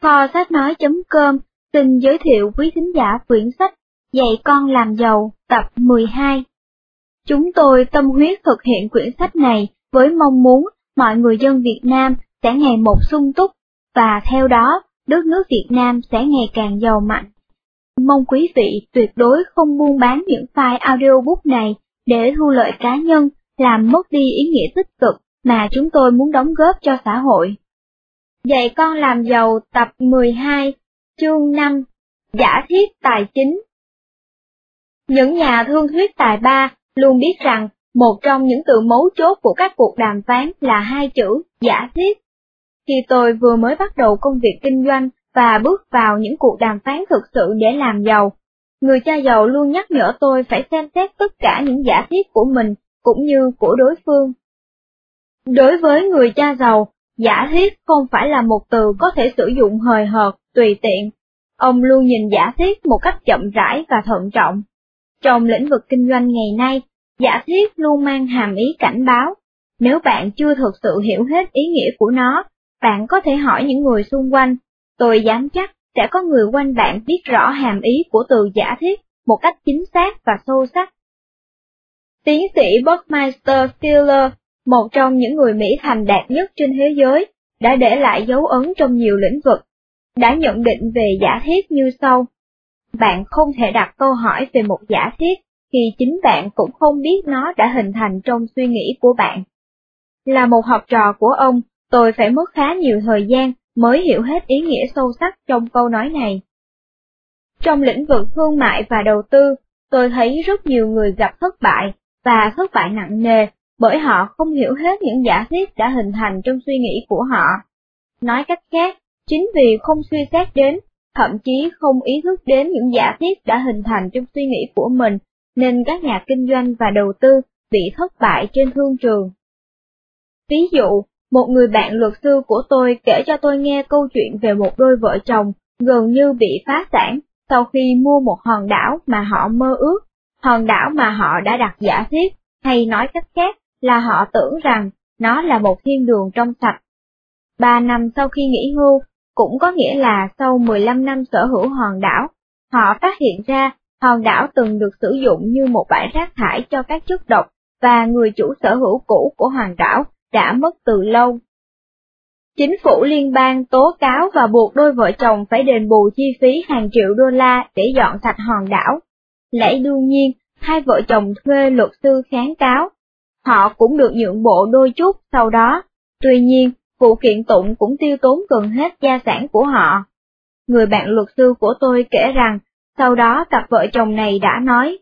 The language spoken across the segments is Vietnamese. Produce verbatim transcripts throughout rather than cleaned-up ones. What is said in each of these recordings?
Kho sách nói chấm com xin giới thiệu quý thính giả quyển sách Dạy con làm giàu tập mười hai. Chúng tôi tâm huyết thực hiện quyển sách này với mong muốn mọi người dân Việt Nam sẽ ngày một sung túc, và theo đó, đất nước Việt Nam sẽ ngày càng giàu mạnh. Mong quý vị tuyệt đối không buôn bán những file audiobook này để thu lợi cá nhân, làm mất đi ý nghĩa tích cực mà chúng tôi muốn đóng góp cho xã hội. Dạy con làm giàu tập mười hai, chương năm, giả thiết tài chính. Những nhà thương thuyết tài ba luôn biết rằng một trong những từ mấu chốt của các cuộc đàm phán là hai chữ giả thiết. Khi tôi vừa mới bắt đầu công việc kinh doanh và bước vào những cuộc đàm phán thực sự để làm giàu, người cha giàu luôn nhắc nhở tôi phải xem xét tất cả những giả thiết của mình cũng như của đối phương. Đối với người cha giàu, giả thiết không phải là một từ có thể sử dụng hời hợt, tùy tiện. Ông luôn nhìn giả thiết một cách chậm rãi và thận trọng. Trong lĩnh vực kinh doanh ngày nay, giả thiết luôn mang hàm ý cảnh báo. Nếu bạn chưa thực sự hiểu hết ý nghĩa của nó, bạn có thể hỏi những người xung quanh. Tôi dám chắc sẽ có người quanh bạn biết rõ hàm ý của từ giả thiết một cách chính xác và sâu sắc. Tiến sĩ Buckminster Fuller, một trong những người Mỹ thành đạt nhất trên thế giới, đã để lại dấu ấn trong nhiều lĩnh vực, đã nhận định về giả thiết như sau. Bạn không thể đặt câu hỏi về một giả thiết khi chính bạn cũng không biết nó đã hình thành trong suy nghĩ của bạn. Là một học trò của ông, tôi phải mất khá nhiều thời gian mới hiểu hết ý nghĩa sâu sắc trong câu nói này. Trong lĩnh vực thương mại và đầu tư, tôi thấy rất nhiều người gặp thất bại, và thất bại nặng nề, bởi họ không hiểu hết những giả thiết đã hình thành trong suy nghĩ của họ. Nói cách khác, chính vì không suy xét đến, thậm chí không ý thức đến những giả thiết đã hình thành trong suy nghĩ của mình, nên các nhà kinh doanh và đầu tư bị thất bại trên thương trường. Ví dụ, một người bạn luật sư của tôi kể cho tôi nghe câu chuyện về một đôi vợ chồng gần như bị phá sản sau khi mua một hòn đảo mà họ mơ ước, hòn đảo mà họ đã đặt giả thiết, hay nói cách khác là họ tưởng rằng nó là một thiên đường trong sạch. Ba năm sau khi nghỉ hưu, cũng có nghĩa là sau mười lăm năm sở hữu hòn đảo, họ phát hiện ra hòn đảo từng được sử dụng như một bãi rác thải cho các chất độc, và người chủ sở hữu cũ của hòn đảo đã mất từ lâu. Chính phủ liên bang tố cáo và buộc đôi vợ chồng phải đền bù chi phí hàng triệu đô la để dọn sạch hòn đảo. Lẽ đương nhiên, hai vợ chồng thuê luật sư kháng cáo. Họ cũng được nhượng bộ đôi chút sau đó, tuy nhiên, vụ kiện tụng cũng tiêu tốn gần hết gia sản của họ. Người bạn luật sư của tôi kể rằng, sau đó cặp vợ chồng này đã nói,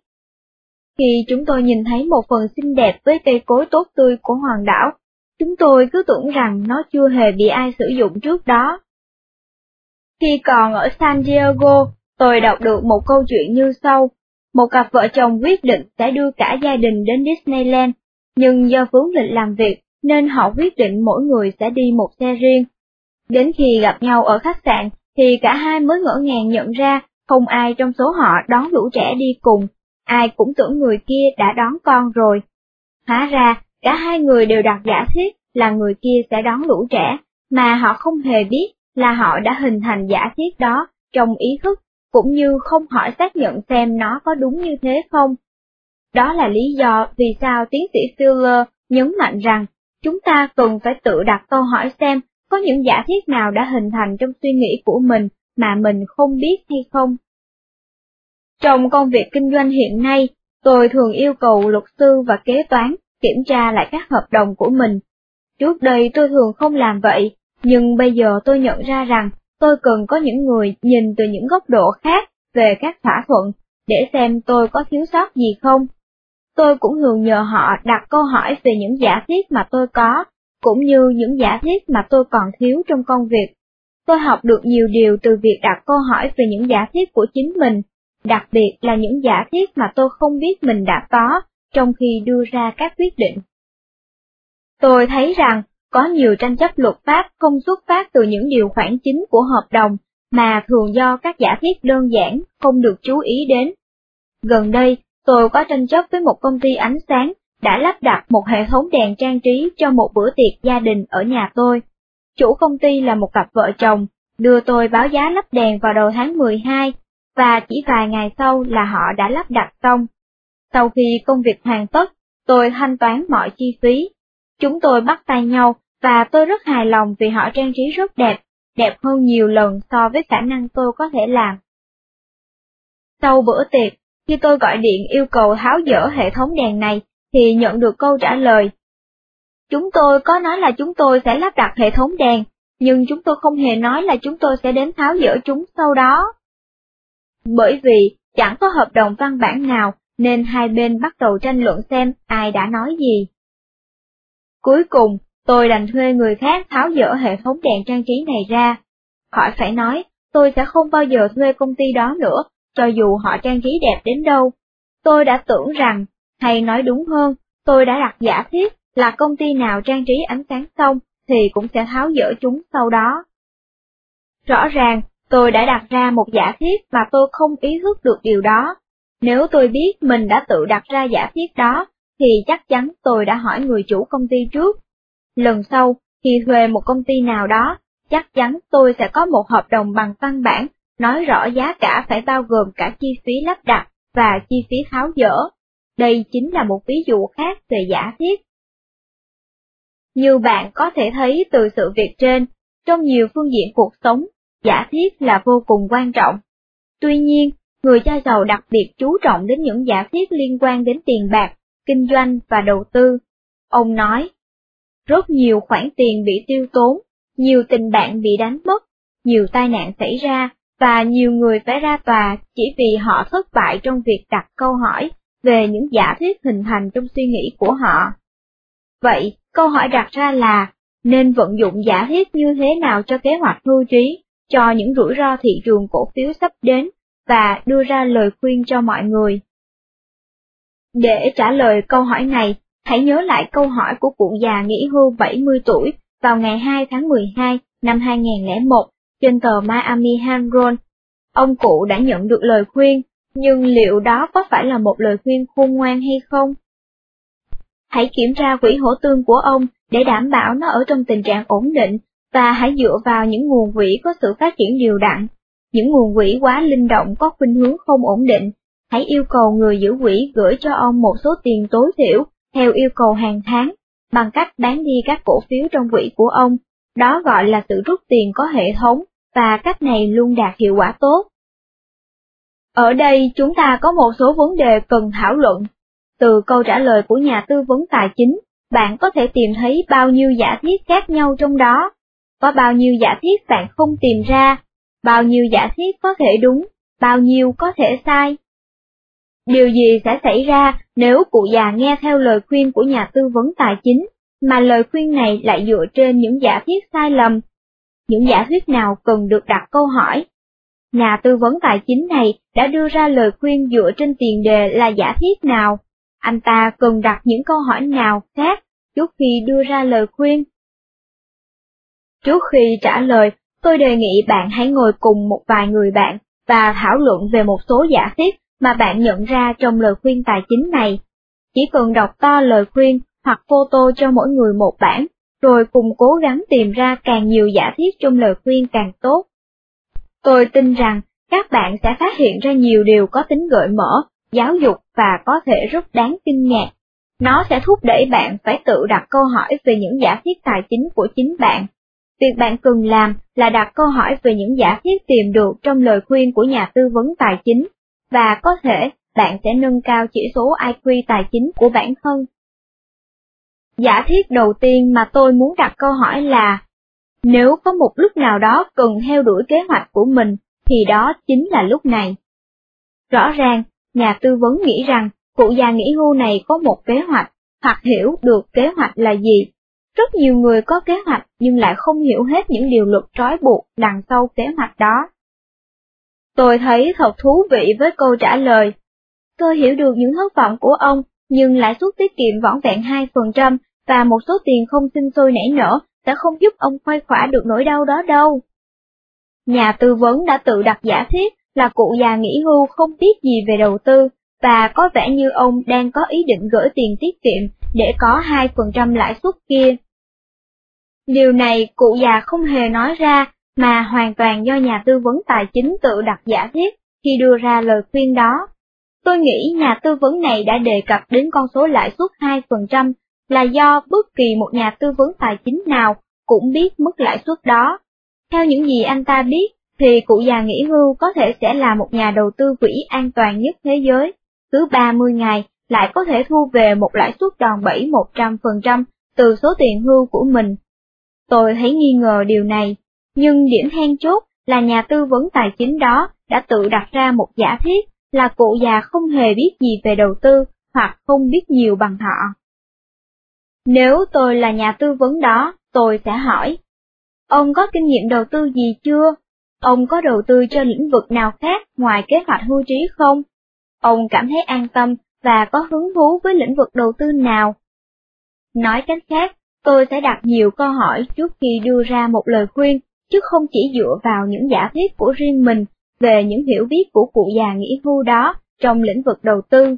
khi chúng tôi nhìn thấy một phần xinh đẹp với cây cối tốt tươi của hòn đảo, chúng tôi cứ tưởng rằng nó chưa hề bị ai sử dụng trước đó. Khi còn ở San Diego, tôi đọc được một câu chuyện như sau. Một cặp vợ chồng quyết định sẽ đưa cả gia đình đến Disneyland, nhưng do vướng lịch làm việc nên họ quyết định mỗi người sẽ đi một xe riêng. Đến khi gặp nhau ở khách sạn thì cả hai mới ngỡ ngàng nhận ra không ai trong số họ đón lũ trẻ đi cùng, ai cũng tưởng người kia đã đón con rồi. Hóa ra, cả hai người đều đặt giả thiết là người kia sẽ đón lũ trẻ, mà họ không hề biết là họ đã hình thành giả thiết đó trong ý thức, cũng như không hỏi xác nhận xem nó có đúng như thế không. Đó là lý do vì sao tiến sĩ Fuller nhấn mạnh rằng, chúng ta cần phải tự đặt câu hỏi xem có những giả thiết nào đã hình thành trong suy nghĩ của mình mà mình không biết hay không. Trong công việc kinh doanh hiện nay, tôi thường yêu cầu luật sư và kế toán kiểm tra lại các hợp đồng của mình. Trước đây tôi thường không làm vậy, nhưng bây giờ tôi nhận ra rằng tôi cần có những người nhìn từ những góc độ khác về các thỏa thuận, để xem tôi có thiếu sót gì không. Tôi cũng thường nhờ họ đặt câu hỏi về những giả thiết mà tôi có, cũng như những giả thiết mà tôi còn thiếu trong công việc. Tôi học được nhiều điều từ việc đặt câu hỏi về những giả thiết của chính mình, đặc biệt là những giả thiết mà tôi không biết mình đã có trong khi đưa ra các quyết định. Tôi thấy rằng, có nhiều tranh chấp luật pháp không xuất phát từ những điều khoản chính của hợp đồng, mà thường do các giả thiết đơn giản, không được chú ý đến. Gần đây, tôi có tranh chấp với một công ty ánh sáng đã lắp đặt một hệ thống đèn trang trí cho một bữa tiệc gia đình ở nhà tôi. Chủ công ty là một cặp vợ chồng, đưa tôi báo giá lắp đèn vào đầu tháng mười hai, và chỉ vài ngày sau là họ đã lắp đặt xong. Sau khi công việc hoàn tất, tôi thanh toán mọi chi phí. Chúng tôi bắt tay nhau, và tôi rất hài lòng vì họ trang trí rất đẹp, đẹp hơn nhiều lần so với khả năng tôi có thể làm. Sau bữa tiệc, khi tôi gọi điện yêu cầu tháo dỡ hệ thống đèn này, thì nhận được câu trả lời. Chúng tôi có nói là chúng tôi sẽ lắp đặt hệ thống đèn, nhưng chúng tôi không hề nói là chúng tôi sẽ đến tháo dỡ chúng sau đó. Bởi vì chẳng có hợp đồng văn bản nào, nên hai bên bắt đầu tranh luận xem ai đã nói gì. Cuối cùng, tôi đành thuê người khác tháo dỡ hệ thống đèn trang trí này ra. Khỏi phải nói, tôi sẽ không bao giờ thuê công ty đó nữa, cho dù họ trang trí đẹp đến đâu. Tôi đã tưởng rằng, hay nói đúng hơn, tôi đã đặt giả thiết là công ty nào trang trí ánh sáng xong thì cũng sẽ tháo dỡ chúng sau đó. Rõ ràng, tôi đã đặt ra một giả thiết mà tôi không ý thức được điều đó. Nếu tôi biết mình đã tự đặt ra giả thiết đó, thì chắc chắn tôi đã hỏi người chủ công ty trước. Lần sau, khi thuê một công ty nào đó, chắc chắn tôi sẽ có một hợp đồng bằng văn bản, nói rõ giá cả phải bao gồm cả chi phí lắp đặt và chi phí tháo dỡ. Đây chính là một ví dụ khác về giả thiết. Như bạn có thể thấy từ sự việc trên, trong nhiều phương diện cuộc sống, giả thiết là vô cùng quan trọng. Tuy nhiên, người cha giàu đặc biệt chú trọng đến những giả thiết liên quan đến tiền bạc, kinh doanh và đầu tư. Ông nói, rất nhiều khoản tiền bị tiêu tốn, nhiều tình bạn bị đánh mất, nhiều tai nạn xảy ra, và nhiều người phải ra tòa chỉ vì họ thất bại trong việc đặt câu hỏi về những giả thuyết hình thành trong suy nghĩ của họ. Vậy, câu hỏi đặt ra là, nên vận dụng giả thiết như thế nào cho kế hoạch hưu trí, cho những rủi ro thị trường cổ phiếu sắp đến, và đưa ra lời khuyên cho mọi người. Để trả lời câu hỏi này, hãy nhớ lại câu hỏi của cụ già nghỉ hưu bảy mươi tuổi vào ngày hai tháng mười hai năm hai nghìn không trăm lẻ một trên tờ Miami Herald. Ông cụ đã nhận được lời khuyên, nhưng liệu đó có phải là một lời khuyên khôn ngoan hay không? Hãy kiểm tra quỹ hỗ tương của ông để đảm bảo nó ở trong tình trạng ổn định, và hãy dựa vào những nguồn quỹ có sự phát triển đều đặn. Những nguồn quỹ quá linh động có khuynh hướng không ổn định, hãy yêu cầu người giữ quỹ gửi cho ông một số tiền tối thiểu theo yêu cầu hàng tháng, bằng cách bán đi các cổ phiếu trong quỹ của ông. Đó gọi là sự rút tiền có hệ thống, và cách này luôn đạt hiệu quả tốt. Ở đây chúng ta có một số vấn đề cần thảo luận. Từ câu trả lời của nhà tư vấn tài chính, bạn có thể tìm thấy bao nhiêu giả thiết khác nhau trong đó. Có bao nhiêu giả thiết bạn không tìm ra, bao nhiêu giả thiết có thể đúng, bao nhiêu có thể sai. Điều gì sẽ xảy ra nếu cụ già nghe theo lời khuyên của nhà tư vấn tài chính, mà lời khuyên này lại dựa trên những giả thiết sai lầm? Những giả thuyết nào cần được đặt câu hỏi? Nhà tư vấn tài chính này đã đưa ra lời khuyên dựa trên tiền đề là giả thiết nào? Anh ta cần đặt những câu hỏi nào khác trước khi đưa ra lời khuyên? Trước khi trả lời, tôi đề nghị bạn hãy ngồi cùng một vài người bạn và thảo luận về một số giả thiết mà bạn nhận ra trong lời khuyên tài chính này. Chỉ cần đọc to lời khuyên hoặc photo cho mỗi người một bản, rồi cùng cố gắng tìm ra càng nhiều giả thiết trong lời khuyên càng tốt. Tôi tin rằng các bạn sẽ phát hiện ra nhiều điều có tính gợi mở, giáo dục và có thể rất đáng kinh ngạc. Nó sẽ thúc đẩy bạn phải tự đặt câu hỏi về những giả thiết tài chính của chính bạn. Việc bạn cần làm là đặt câu hỏi về những giả thiết tìm được trong lời khuyên của nhà tư vấn tài chính, và có thể bạn sẽ nâng cao chỉ số I Q tài chính của bản thân. Giả thiết đầu tiên mà tôi muốn đặt câu hỏi là, nếu có một lúc nào đó cần theo đuổi kế hoạch của mình, thì đó chính là lúc này. Rõ ràng, nhà tư vấn nghĩ rằng cụ già nghỉ hưu này có một kế hoạch, hoặc hiểu được kế hoạch là gì. Rất nhiều người có kế hoạch nhưng lại không hiểu hết những điều luật trói buộc đằng sau kế hoạch đó. Tôi thấy thật thú vị với câu trả lời. Tôi hiểu được những thất vọng của ông, nhưng lãi suất tiết kiệm vỏn vẹn hai phần trăm và một số tiền không sinh sôi nảy nở sẽ không giúp ông khuây khỏa được nỗi đau đó đâu. Nhà tư vấn đã tự đặt giả thiết là cụ già nghỉ hưu không biết gì về đầu tư, và có vẻ như ông đang có ý định gửi tiền tiết kiệm để có hai phần trăm lãi suất kia. Điều này cụ già không hề nói ra, mà hoàn toàn do nhà tư vấn tài chính tự đặt giả thiết khi đưa ra lời khuyên đó. Tôi nghĩ nhà tư vấn này đã đề cập đến con số lãi suất hai phần trăm là do bất kỳ một nhà tư vấn tài chính nào cũng biết mức lãi suất đó. Theo những gì anh ta biết, thì cụ già nghỉ hưu có thể sẽ là một nhà đầu tư quỹ an toàn nhất thế giới, cứ ba mươi ngày lại có thể thu về một lãi suất đòn bẩy một trăm phần trăm từ số tiền hưu của mình. Tôi thấy nghi ngờ điều này, nhưng điểm then chốt là nhà tư vấn tài chính đó đã tự đặt ra một giả thiết là cụ già không hề biết gì về đầu tư hoặc không biết nhiều bằng họ. Nếu tôi là nhà tư vấn đó, tôi sẽ hỏi, ông có kinh nghiệm đầu tư gì chưa? Ông có đầu tư cho lĩnh vực nào khác ngoài kế hoạch hưu trí không? Ông cảm thấy an tâm và có hứng thú với lĩnh vực đầu tư nào? Nói cách khác, tôi sẽ đặt nhiều câu hỏi trước khi đưa ra một lời khuyên, chứ không chỉ dựa vào những giả thiết của riêng mình về những hiểu biết của cụ già nghỉ hưu đó trong lĩnh vực đầu tư.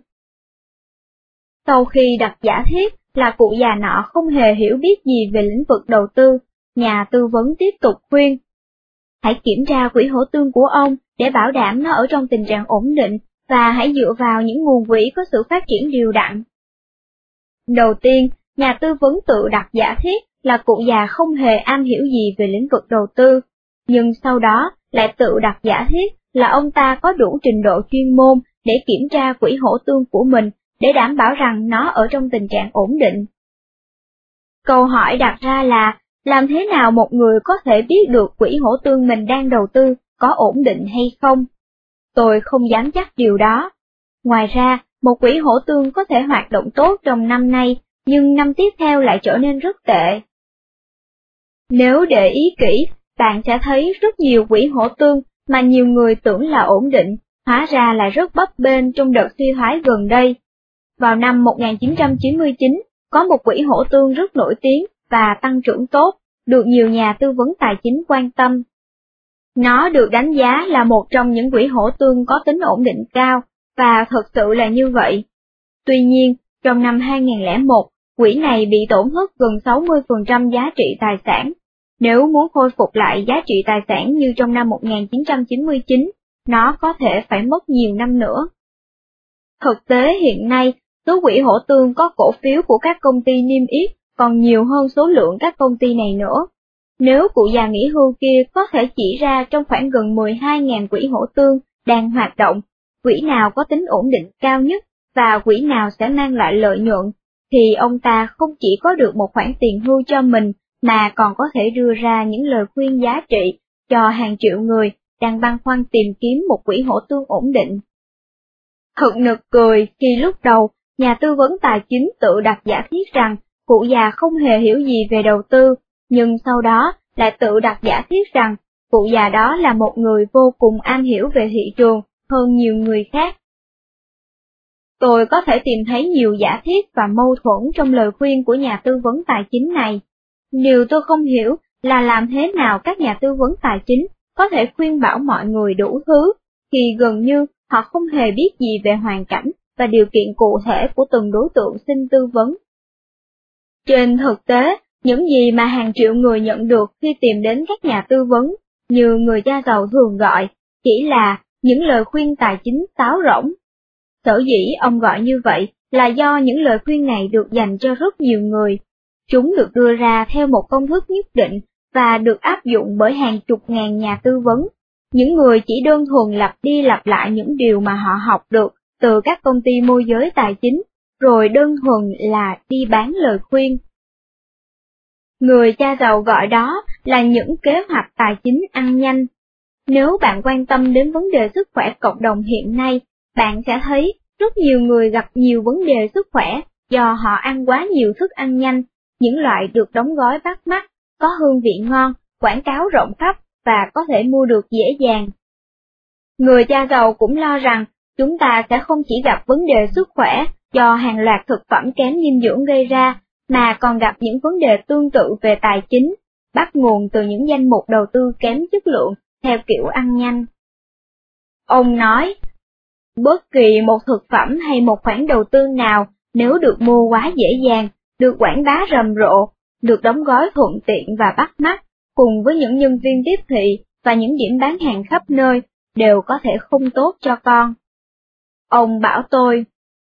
Sau khi đặt giả thiết là cụ già nọ không hề hiểu biết gì về lĩnh vực đầu tư, nhà tư vấn tiếp tục khuyên. Hãy kiểm tra quỹ hỗ tương của ông để bảo đảm nó ở trong tình trạng ổn định và hãy dựa vào những nguồn quỹ có sự phát triển đều đặn. Đầu tiên, nhà tư vấn tự đặt giả thiết là cụ già không hề am hiểu gì về lĩnh vực đầu tư, nhưng sau đó lại tự đặt giả thiết là ông ta có đủ trình độ chuyên môn để kiểm tra quỹ hỗ tương của mình để đảm bảo rằng nó ở trong tình trạng ổn định. Câu hỏi đặt ra là, làm thế nào một người có thể biết được quỹ hỗ tương mình đang đầu tư có ổn định hay không? Tôi không dám chắc điều đó. Ngoài ra, một quỹ hỗ tương có thể hoạt động tốt trong năm nay, nhưng năm tiếp theo lại trở nên rất tệ. Nếu để ý kỹ, bạn sẽ thấy rất nhiều quỹ hỗ tương mà nhiều người tưởng là ổn định, hóa ra là rất bấp bênh trong đợt suy thoái gần đây. Vào năm một nghìn chín trăm chín mươi chín, có một quỹ hỗ tương rất nổi tiếng và tăng trưởng tốt, được nhiều nhà tư vấn tài chính quan tâm. Nó được đánh giá là một trong những quỹ hỗ tương có tính ổn định cao, và thật sự là như vậy. Tuy nhiên, trong năm hai nghìn lẻ một, quỹ này bị tổn thất gần sáu mươi phần trăm giá trị tài sản. Nếu muốn khôi phục lại giá trị tài sản như trong năm một nghìn chín trăm chín mươi chín, nó có thể phải mất nhiều năm nữa. Thực tế hiện nay, số quỹ hỗ tương có cổ phiếu của các công ty niêm yết còn nhiều hơn số lượng các công ty này nữa. Nếu cụ già nghỉ hưu kia có thể chỉ ra trong khoảng gần mười hai nghìn quỹ hỗ tương đang hoạt động, quỹ nào có tính ổn định cao nhất và quỹ nào sẽ mang lại lợi nhuận, thì ông ta không chỉ có được một khoản tiền hưu cho mình mà còn có thể đưa ra những lời khuyên giá trị cho hàng triệu người đang băn khoăn tìm kiếm một quỹ hỗ tương ổn định. Thật nực cười khi lúc đầu, nhà tư vấn tài chính tự đặt giả thiết rằng cụ già không hề hiểu gì về đầu tư, nhưng sau đó lại tự đặt giả thiết rằng cụ già đó là một người vô cùng am hiểu về thị trường hơn nhiều người khác. Tôi có thể tìm thấy nhiều giả thiết và mâu thuẫn trong lời khuyên của nhà tư vấn tài chính này. Điều tôi không hiểu là làm thế nào các nhà tư vấn tài chính có thể khuyên bảo mọi người đủ thứ, khi gần như họ không hề biết gì về hoàn cảnh và điều kiện cụ thể của từng đối tượng xin tư vấn. Trên thực tế, những gì mà hàng triệu người nhận được khi tìm đến các nhà tư vấn, như người cha giàu thường gọi, chỉ là những lời khuyên tài chính sáo rỗng. Sở dĩ ông gọi như vậy là do những lời khuyên này được dành cho rất nhiều người. Chúng được đưa ra theo một công thức nhất định và được áp dụng bởi hàng chục ngàn nhà tư vấn, những người chỉ đơn thuần lặp đi lặp lại những điều mà họ học được từ các công ty môi giới tài chính, rồi đơn thuần là đi bán lời khuyên. Người cha giàu gọi đó là những kế hoạch tài chính ăn nhanh. Nếu bạn quan tâm đến vấn đề sức khỏe cộng đồng hiện nay, bạn sẽ thấy rất nhiều người gặp nhiều vấn đề sức khỏe do họ ăn quá nhiều thức ăn nhanh, những loại được đóng gói bắt mắt, có hương vị ngon, quảng cáo rộng khắp và có thể mua được dễ dàng. Người cha giàu cũng lo rằng chúng ta sẽ không chỉ gặp vấn đề sức khỏe do hàng loạt thực phẩm kém dinh dưỡng gây ra, mà còn gặp những vấn đề tương tự về tài chính, bắt nguồn từ những danh mục đầu tư kém chất lượng theo kiểu ăn nhanh. Ông nói, bất kỳ một thực phẩm hay một khoản đầu tư nào nếu được mua quá dễ dàng, được quảng bá rầm rộ, được đóng gói thuận tiện và bắt mắt, cùng với những nhân viên tiếp thị và những điểm bán hàng khắp nơi, đều có thể không tốt cho con. Ông bảo tôi,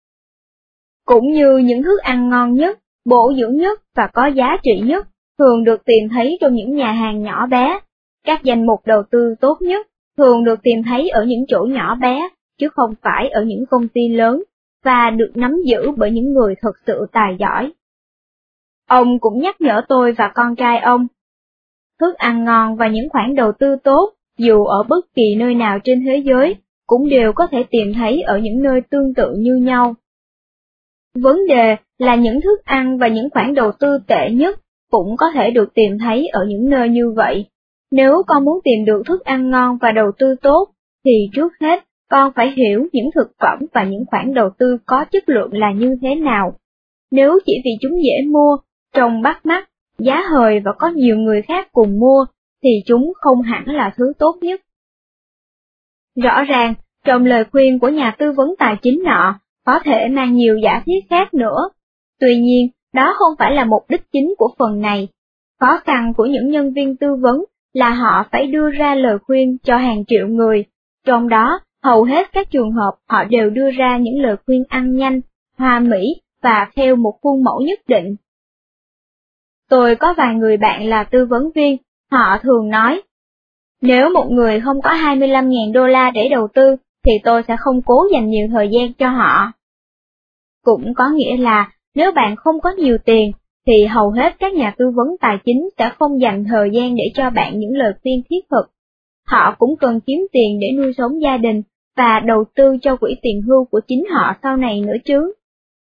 cũng như những thức ăn ngon nhất, bổ dưỡng nhất và có giá trị nhất, thường được tìm thấy trong những nhà hàng nhỏ bé. Các danh mục đầu tư tốt nhất thường được tìm thấy ở những chỗ nhỏ bé, chứ không phải ở những công ty lớn, và được nắm giữ bởi những người thật sự tài giỏi. Ông cũng nhắc nhở tôi và con trai ông, thức ăn ngon và những khoản đầu tư tốt, dù ở bất kỳ nơi nào trên thế giới, cũng đều có thể tìm thấy ở những nơi tương tự như nhau. Vấn đề là những thức ăn và những khoản đầu tư tệ nhất cũng có thể được tìm thấy ở những nơi như vậy. Nếu con muốn tìm được thức ăn ngon và đầu tư tốt, thì trước hết con phải hiểu những thực phẩm và những khoản đầu tư có chất lượng là như thế nào. Nếu chỉ vì chúng dễ mua, trông bắt mắt, giá hời và có nhiều người khác cùng mua, thì chúng không hẳn là thứ tốt nhất. Rõ ràng, trong lời khuyên của nhà tư vấn tài chính nọ, có thể mang nhiều giả thiết khác nữa. Tuy nhiên, đó không phải là mục đích chính của phần này. Khó khăn của những nhân viên tư vấn là họ phải đưa ra lời khuyên cho hàng triệu người, trong đó hầu hết các trường hợp họ đều đưa ra những lời khuyên ăn nhanh, hoa mỹ và theo một khuôn mẫu nhất định. Tôi có vài người bạn là tư vấn viên, họ thường nói, nếu một người không có hai mươi lăm nghìn đô la để đầu tư, thì tôi sẽ không cố dành nhiều thời gian cho họ. Cũng có nghĩa là, nếu bạn không có nhiều tiền, thì hầu hết các nhà tư vấn tài chính sẽ không dành thời gian để cho bạn những lời khuyên thiết thực. Họ cũng cần kiếm tiền để nuôi sống gia đình, và đầu tư cho quỹ tiền hưu của chính họ sau này nữa chứ.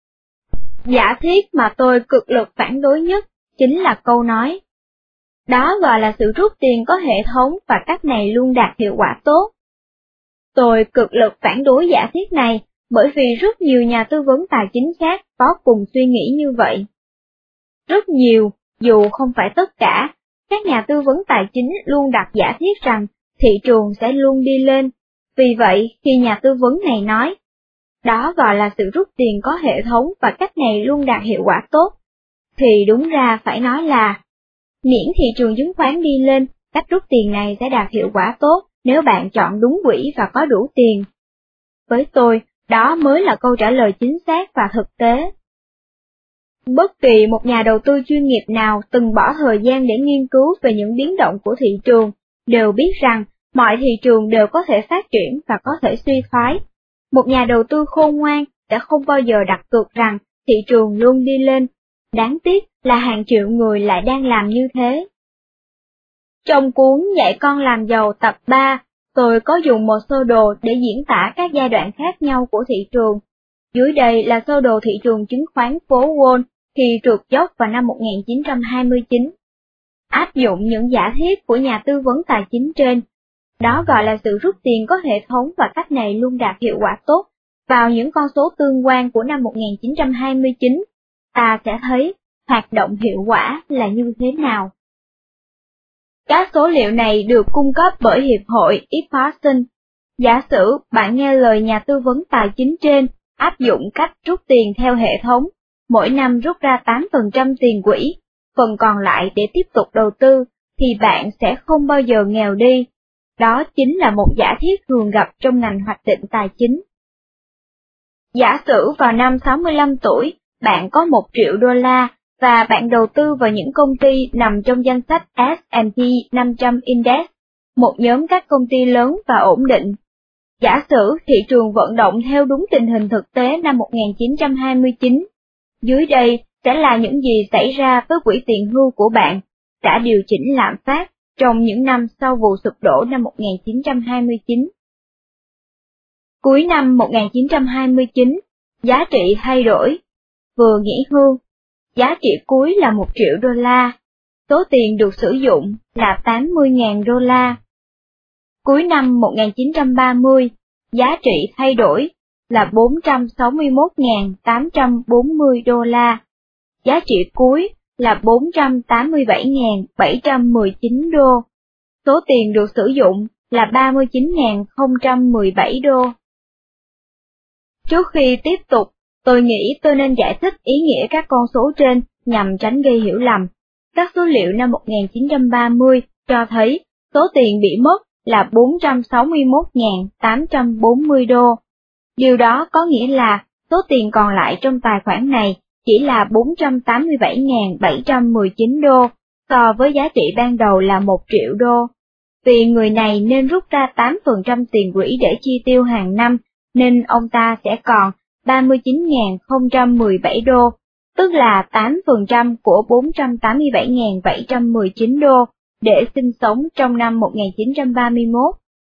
Giả thiết mà tôi cực lực phản đối nhất, chính là câu nói, đó gọi là sự rút tiền có hệ thống và cách này luôn đạt hiệu quả tốt. Tôi cực lực phản đối giả thiết này, bởi vì rất nhiều nhà tư vấn tài chính khác có cùng suy nghĩ như vậy. Rất nhiều, dù không phải tất cả, các nhà tư vấn tài chính luôn đặt giả thiết rằng thị trường sẽ luôn đi lên. Vì vậy, khi nhà tư vấn này nói, đó gọi là sự rút tiền có hệ thống và cách này luôn đạt hiệu quả tốt, thì đúng ra phải nói là, miễn thị trường chứng khoán đi lên, cách rút tiền này sẽ đạt hiệu quả tốt nếu bạn chọn đúng quỹ và có đủ tiền. Với tôi, đó mới là câu trả lời chính xác và thực tế. Bất kỳ một nhà đầu tư chuyên nghiệp nào từng bỏ thời gian để nghiên cứu về những biến động của thị trường, đều biết rằng mọi thị trường đều có thể phát triển và có thể suy thoái. Một nhà đầu tư khôn ngoan sẽ không bao giờ đặt cược rằng thị trường luôn đi lên. Đáng tiếc là hàng triệu người lại đang làm như thế. Trong cuốn Dạy con làm giàu tập ba, tôi có dùng một sơ đồ để diễn tả các giai đoạn khác nhau của thị trường. Dưới đây là sơ đồ thị trường chứng khoán phố Wall khi trượt dốc vào năm một nghìn chín trăm hai mươi chín. Áp dụng những giả thiết của nhà tư vấn tài chính trên, đó gọi là sự rút tiền có hệ thống và cách này luôn đạt hiệu quả tốt, vào những con số tương quan của năm một nghìn chín trăm hai mươi chín, ta sẽ thấy hoạt động hiệu quả là như thế nào. Các số liệu này được cung cấp bởi Hiệp hội Ipperson. Giả sử bạn nghe lời nhà tư vấn tài chính trên, áp dụng cách rút tiền theo hệ thống, mỗi năm rút ra tám phần trăm tiền quỹ, phần còn lại để tiếp tục đầu tư, thì bạn sẽ không bao giờ nghèo đi. Đó chính là một giả thiết thường gặp trong ngành hoạch định tài chính. Giả sử vào năm sáu mươi lăm tuổi, bạn có một triệu đô la, và bạn đầu tư vào những công ty nằm trong danh sách S and P năm trăm Index, một nhóm các công ty lớn và ổn định. Giả sử thị trường vận động theo đúng tình hình thực tế năm một nghìn chín trăm hai mươi chín. Dưới đây sẽ là những gì xảy ra với quỹ tiền hưu của bạn, đã điều chỉnh lạm phát trong những năm sau vụ sụp đổ năm một nghìn chín trăm hai mươi chín. Cuối năm một nghìn chín trăm hai mươi chín, giá trị thay đổi. Vừa nghỉ hưu, giá trị cuối là một triệu đô la, số tiền được sử dụng là tám mươi nghìn đô la. Cuối năm một nghìn chín trăm ba mươi, giá trị thay đổi là bốn trăm sáu mươi mốt nghìn tám trăm bốn mươi đô la, giá trị cuối là bốn trăm tám mươi bảy nghìn bảy trăm mười chín đô, số tiền được sử dụng là ba mươi chín nghìn không trăm mười bảy đô. Trước khi tiếp tục, tôi nghĩ tôi nên giải thích ý nghĩa các con số trên nhằm tránh gây hiểu lầm. Các số liệu năm một nghìn chín trăm ba mươi cho thấy số tiền bị mất là bốn trăm sáu mươi mốt nghìn tám trăm bốn mươi đô. Điều đó có nghĩa là số tiền còn lại trong tài khoản này chỉ là bốn trăm tám mươi bảy nghìn bảy trăm mười chín đô, so với giá trị ban đầu là một triệu đô. Vì người này nên rút ra tám phần trăm tiền quỹ để chi tiêu hàng năm, nên ông ta sẽ còn ba mươi chín nghìn không trăm mười bảy đô, tức là tám phần trăm của bốn trăm tám mươi bảy nghìn bảy trăm mười chín đô, để sinh sống trong năm một nghìn chín trăm ba mươi mốt.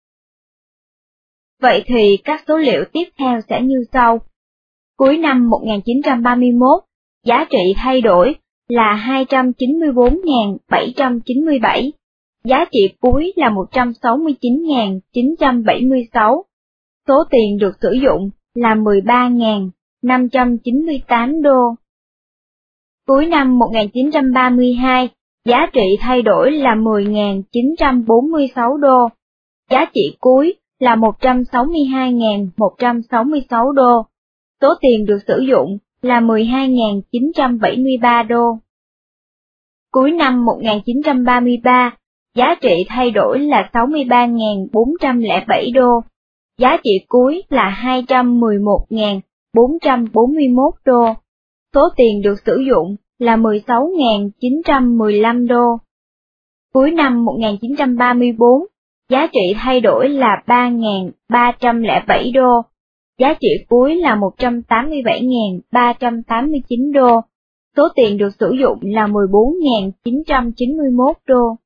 Vậy thì các số liệu tiếp theo sẽ như sau. Cuối năm một nghìn chín trăm ba mươi mốt, giá trị thay đổi là hai trăm chín mươi bốn nghìn bảy trăm chín mươi bảy, giá trị cuối là một trăm sáu mươi chín nghìn chín trăm bảy mươi sáu, số tiền được sử dụng là mười ba nghìn năm trăm chín mươi tám đô. Cuối năm một nghìn chín trăm ba mươi hai, giá trị thay đổi là mười nghìn chín trăm bốn mươi sáu đô, giá trị cuối là một trăm sáu mươi hai nghìn một trăm sáu mươi sáu đô, số tiền được sử dụng là mười hai nghìn chín trăm bảy mươi ba đô. Cuối năm một nghìn chín trăm ba mươi ba, giá trị thay đổi là sáu mươi ba nghìn bốn trăm lẻ bảy đô, giá trị cuối là hai trăm mười một nghìn bốn trăm bốn mươi mốt đô, số tiền được sử dụng là mười sáu nghìn chín trăm mười lăm đô. Cuối năm một nghìn chín trăm ba mươi bốn, giá trị thay đổi là ba nghìn ba trăm lẻ bảy đô, giá trị cuối là một trăm tám mươi bảy nghìn ba trăm tám mươi chín đô, số tiền được sử dụng là mười bốn nghìn chín trăm chín mươi mốt đô.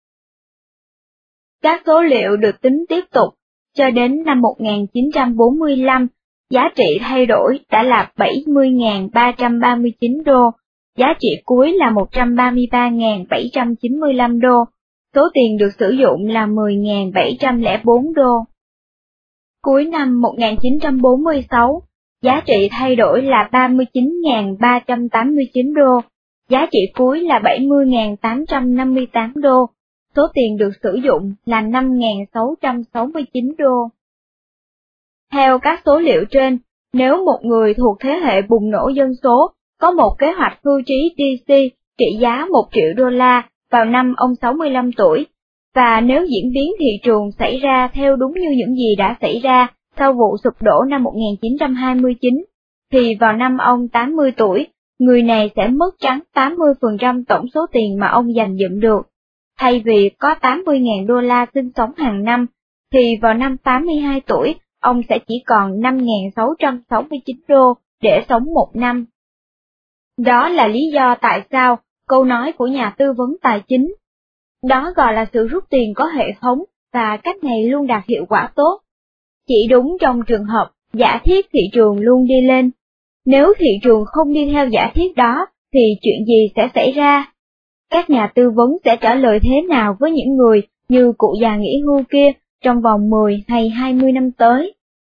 Các số liệu được tính tiếp tục, cho đến năm một nghìn chín trăm bốn mươi lăm, giá trị thay đổi đã là bảy mươi nghìn ba trăm ba mươi chín đô, giá trị cuối là một trăm ba mươi ba nghìn bảy trăm chín mươi lăm đô, số tiền được sử dụng là mười nghìn bảy trăm lẻ bốn đô. Cuối năm một nghìn chín trăm bốn mươi sáu, giá trị thay đổi là ba mươi chín nghìn ba trăm tám mươi chín đô, giá trị cuối là bảy mươi nghìn tám trăm năm mươi tám đô, số tiền được sử dụng là năm nghìn sáu trăm sáu mươi chín đô. Theo các số liệu trên, nếu một người thuộc thế hệ bùng nổ dân số có một kế hoạch hưu trí đê xê trị giá một triệu đô la vào năm ông sáu mươi lăm tuổi, và nếu diễn biến thị trường xảy ra theo đúng như những gì đã xảy ra sau vụ sụp đổ năm một nghìn chín trăm hai mươi chín, thì vào năm ông tám mươi tuổi, người này sẽ mất trắng tám mươi phần trăm tổng số tiền mà ông dành dụm được. Thay vì có tám mươi nghìn đô la sinh sống hàng năm, thì vào năm tám mươi hai tuổi, ông sẽ chỉ còn năm nghìn sáu trăm sáu mươi chín đô để sống một năm. Đó là lý do tại sao câu nói của nhà tư vấn tài chính. Đó gọi là sự rút tiền có hệ thống, và cách này luôn đạt hiệu quả tốt. Chỉ đúng trong trường hợp giả thiết thị trường luôn đi lên. Nếu thị trường không đi theo giả thiết đó, thì chuyện gì sẽ xảy ra? Các nhà tư vấn sẽ trả lời thế nào với những người như cụ già nghỉ hưu kia trong vòng mười hay hai mươi năm tới?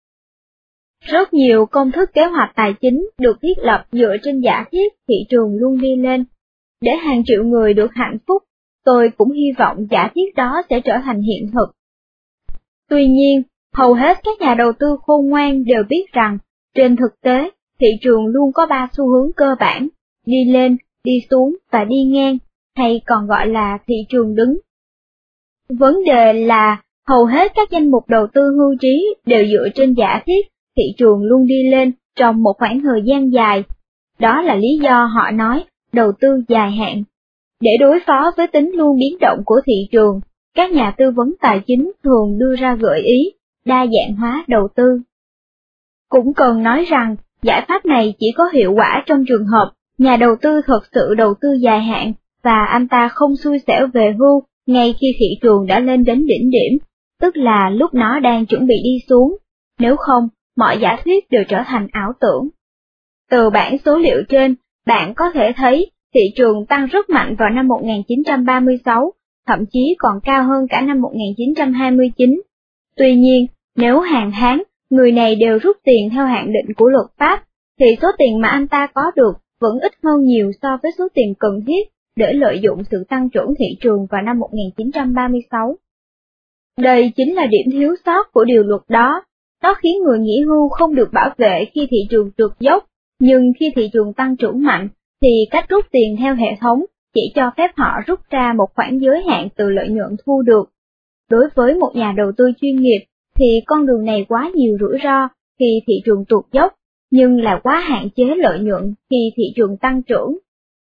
Rất nhiều công thức kế hoạch tài chính được thiết lập dựa trên giả thiết thị trường luôn đi lên. Để hàng triệu người được hạnh phúc, tôi cũng hy vọng giả thiết đó sẽ trở thành hiện thực. Tuy nhiên, hầu hết các nhà đầu tư khôn ngoan đều biết rằng, trên thực tế, thị trường luôn có ba xu hướng cơ bản, đi lên, đi xuống và đi ngang, hay còn gọi là thị trường đứng. Vấn đề là, hầu hết các danh mục đầu tư hưu trí đều dựa trên giả thiết thị trường luôn đi lên trong một khoảng thời gian dài. Đó là lý do họ nói đầu tư dài hạn. Để đối phó với tính luôn biến động của thị trường, các nhà tư vấn tài chính thường đưa ra gợi ý đa dạng hóa đầu tư. Cũng cần nói rằng, giải pháp này chỉ có hiệu quả trong trường hợp nhà đầu tư thật sự đầu tư dài hạn và anh ta không xui xẻo về hưu ngay khi thị trường đã lên đến đỉnh điểm, tức là lúc nó đang chuẩn bị đi xuống. Nếu không, mọi giả thuyết đều trở thành ảo tưởng. Từ bảng số liệu trên, bạn có thể thấy thị trường tăng rất mạnh vào năm một nghìn chín trăm ba mươi sáu, thậm chí còn cao hơn cả năm một nghìn chín trăm hai mươi chín. Tuy nhiên, nếu hàng tháng, người này đều rút tiền theo hạn định của luật pháp, thì số tiền mà anh ta có được vẫn ít hơn nhiều so với số tiền cần thiết để lợi dụng sự tăng trưởng thị trường vào năm một nghìn chín trăm ba mươi sáu. Đây chính là điểm thiếu sót của điều luật đó. Nó khiến người nghỉ hưu không được bảo vệ khi thị trường trượt dốc, nhưng khi thị trường tăng trưởng mạnh, thì cách rút tiền theo hệ thống chỉ cho phép họ rút ra một khoản giới hạn từ lợi nhuận thu được. Đối với một nhà đầu tư chuyên nghiệp thì con đường này quá nhiều rủi ro khi thị trường tụt dốc, nhưng là quá hạn chế lợi nhuận khi thị trường tăng trưởng.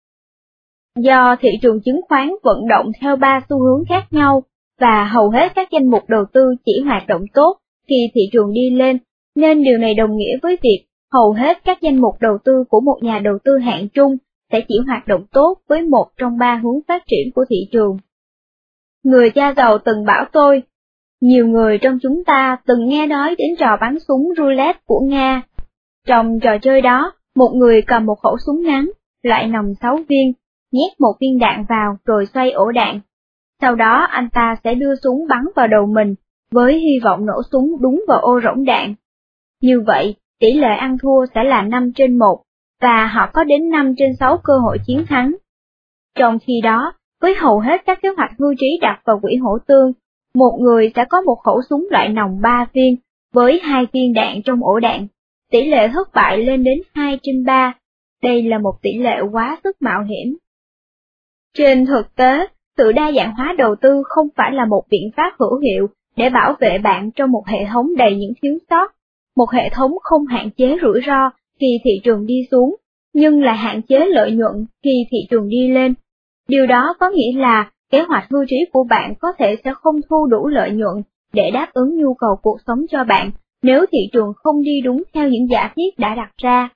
Do thị trường chứng khoán vận động theo ba xu hướng khác nhau, và hầu hết các danh mục đầu tư chỉ hoạt động tốt khi thị trường đi lên, nên điều này đồng nghĩa với việc hầu hết các danh mục đầu tư của một nhà đầu tư hạng trung sẽ chỉ hoạt động tốt với một trong ba hướng phát triển của thị trường. Người cha giàu từng bảo tôi, nhiều người trong chúng ta từng nghe nói đến trò bắn súng roulette của Nga. Trong trò chơi đó, một người cầm một khẩu súng ngắn, loại nòng sáu viên, nhét một viên đạn vào rồi xoay ổ đạn. Sau đó anh ta sẽ đưa súng bắn vào đầu mình, với hy vọng nổ súng đúng vào ô rỗng đạn. Như vậy, tỷ lệ ăn thua sẽ là năm trên một, và họ có đến năm trên sáu cơ hội chiến thắng. Trong khi đó, với hầu hết các kế hoạch hưu trí đặt vào quỹ hỗ tương, một người sẽ có một khẩu súng loại nòng ba viên, với hai viên đạn trong ổ đạn. Tỷ lệ thất bại lên đến hai trên ba. Đây là một tỷ lệ quá sức mạo hiểm. Trên thực tế, sự đa dạng hóa đầu tư không phải là một biện pháp hữu hiệu để bảo vệ bạn trong một hệ thống đầy những thiếu sót, một hệ thống không hạn chế rủi ro khi thị trường đi xuống, nhưng là hạn chế lợi nhuận khi thị trường đi lên. Điều đó có nghĩa là kế hoạch hưu trí của bạn có thể sẽ không thu đủ lợi nhuận để đáp ứng nhu cầu cuộc sống cho bạn nếu thị trường không đi đúng theo những giả thiết đã đặt ra.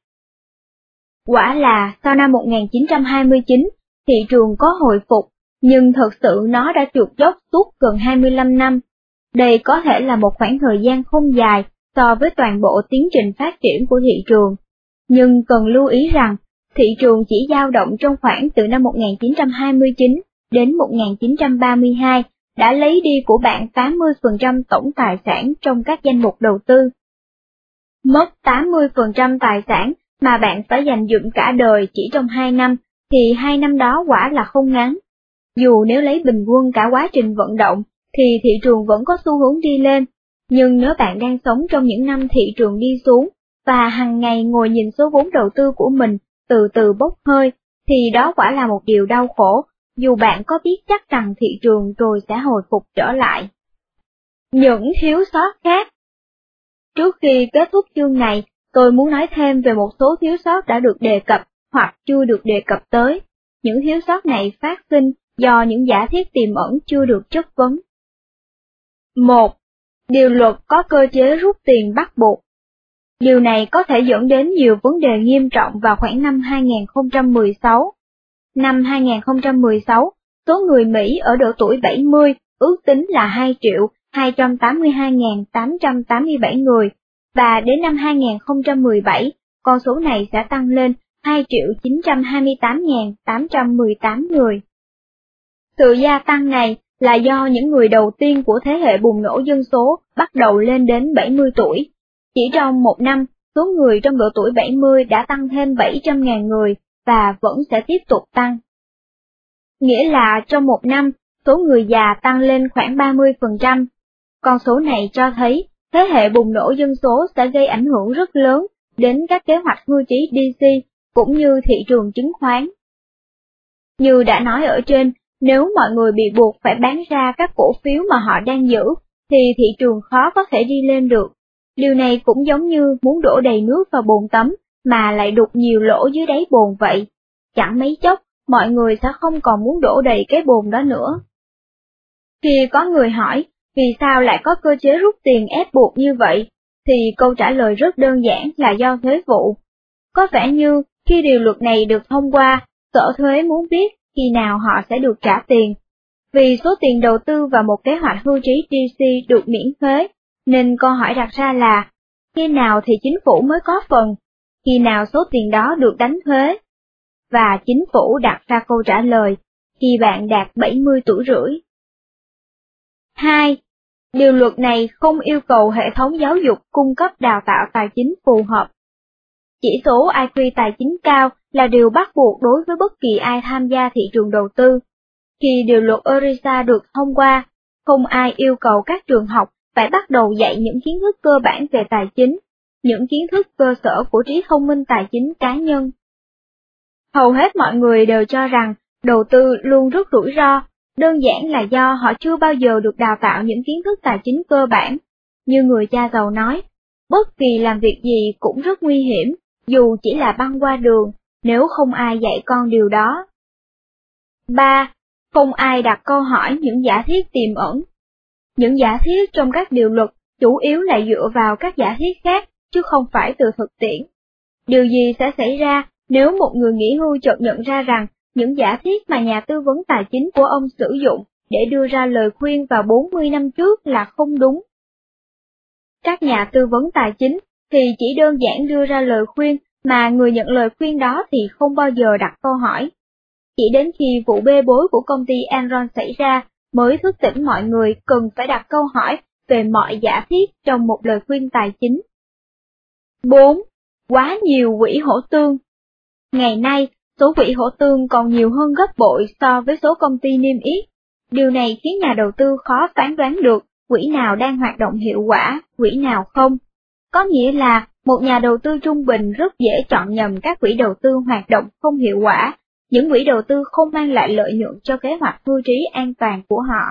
Quả là sau năm một nghìn chín trăm hai mươi chín, thị trường có hồi phục, nhưng thực sự nó đã trượt dốc suốt gần hai mươi lăm năm. Đây có thể là một khoảng thời gian không dài so với toàn bộ tiến trình phát triển của thị trường. Nhưng cần lưu ý rằng, thị trường chỉ dao động trong khoảng từ năm một nghìn chín trăm hai mươi chín đến một nghìn chín trăm ba mươi hai, đã lấy đi của bạn tám mươi phần trăm tổng tài sản trong các danh mục đầu tư. Mất tám mươi phần trăm tài sản mà bạn phải dành dụm cả đời chỉ trong hai năm, thì hai năm đó quả là không ngắn. Dù nếu lấy bình quân cả quá trình vận động, thì thị trường vẫn có xu hướng đi lên, nhưng nếu bạn đang sống trong những năm thị trường đi xuống, và hàng ngày ngồi nhìn số vốn đầu tư của mình từ từ bốc hơi, thì đó quả là một điều đau khổ, dù bạn có biết chắc rằng thị trường rồi sẽ hồi phục trở lại. Những thiếu sót khác. Trước khi kết thúc chương này, tôi muốn nói thêm về một số thiếu sót đã được đề cập hoặc chưa được đề cập tới. Những thiếu sót này phát sinh do những giả thiết tiềm ẩn chưa được chất vấn. một. Điều luật có cơ chế rút tiền bắt buộc. Điều này có thể dẫn đến nhiều vấn đề nghiêm trọng vào khoảng năm hai nghìn không trăm mười sáu. Năm hai nghìn không trăm mười sáu, số người Mỹ ở độ tuổi bảy mươi ước tính là hai triệu hai trăm tám mươi hai nghìn tám trăm tám mươi bảy người, và đến năm hai nghìn không trăm mười bảy, con số này sẽ tăng lên hai triệu chín trăm hai mươi tám nghìn tám trăm mười tám người. Sự gia tăng này là do những người đầu tiên của thế hệ bùng nổ dân số bắt đầu lên đến bảy mươi tuổi. Chỉ trong một năm, số người trong độ tuổi bảy mươi đã tăng thêm bảy trăm nghìn người và vẫn sẽ tiếp tục tăng. Nghĩa là trong một năm, số người già tăng lên khoảng ba mươi phần trăm. Con số này cho thấy thế hệ bùng nổ dân số sẽ gây ảnh hưởng rất lớn đến các kế hoạch hưu trí đê xê cũng như thị trường chứng khoán. Như đã nói ở trên, nếu mọi người bị buộc phải bán ra các cổ phiếu mà họ đang giữ, thì thị trường khó có thể đi lên được. Điều này cũng giống như muốn đổ đầy nước vào bồn tắm mà lại đục nhiều lỗ dưới đáy bồn vậy. Chẳng mấy chốc, mọi người sẽ không còn muốn đổ đầy cái bồn đó nữa. Khi có người hỏi, vì sao lại có cơ chế rút tiền ép buộc như vậy, thì câu trả lời rất đơn giản là do thuế vụ. Có vẻ như, khi điều luật này được thông qua, Sở Thuế muốn biết khi nào họ sẽ được trả tiền. Vì số tiền đầu tư vào một kế hoạch hưu trí đê xê được miễn thuế, nên câu hỏi đặt ra là, khi nào thì chính phủ mới có phần, khi nào số tiền đó được đánh thuế? Và chính phủ đặt ra câu trả lời, khi bạn đạt bảy mươi tuổi rưỡi. hai. Điều luật này không yêu cầu hệ thống giáo dục cung cấp đào tạo tài chính phù hợp. Chỉ số i kiu tài chính cao là điều bắt buộc đối với bất kỳ ai tham gia thị trường đầu tư. Khi điều luật e rờ i ét a được thông qua, không ai yêu cầu các trường học phải bắt đầu dạy những kiến thức cơ bản về tài chính, những kiến thức cơ sở của trí thông minh tài chính cá nhân. Hầu hết mọi người đều cho rằng Đầu tư luôn rất rủi ro, đơn giản là do họ chưa bao giờ được đào tạo những kiến thức tài chính cơ bản. Như người cha giàu nói, bất kỳ làm việc gì cũng rất nguy hiểm, dù chỉ là băng qua đường, nếu không ai dạy con điều đó. ba. Không ai đặt câu hỏi những giả thiết tiềm ẩn. Những giả thiết trong các điều luật chủ yếu là dựa vào các giả thiết khác, chứ không phải từ thực tiễn. Điều gì sẽ xảy ra nếu một người nghỉ hưu chợt nhận ra rằng những giả thiết mà nhà tư vấn tài chính của ông sử dụng để đưa ra lời khuyên vào bốn mươi năm trước là không đúng? Các nhà tư vấn tài chính thì chỉ đơn giản đưa ra lời khuyên, mà người nhận lời khuyên đó thì không bao giờ đặt câu hỏi. Chỉ đến khi vụ bê bối của công ty Enron xảy ra, mới thức tỉnh mọi người cần phải đặt câu hỏi về mọi giả thiết trong một lời khuyên tài chính. bốn. Quá nhiều quỹ hỗ tương. Ngày nay, số quỹ hỗ tương còn nhiều hơn gấp bội so với số công ty niêm yết. Điều này khiến nhà đầu tư khó phán đoán được quỹ nào đang hoạt động hiệu quả, quỹ nào không. Có nghĩa là một nhà đầu tư trung bình rất dễ chọn nhầm các quỹ đầu tư hoạt động không hiệu quả, những quỹ đầu tư không mang lại lợi nhuận cho kế hoạch hưu trí an toàn của họ.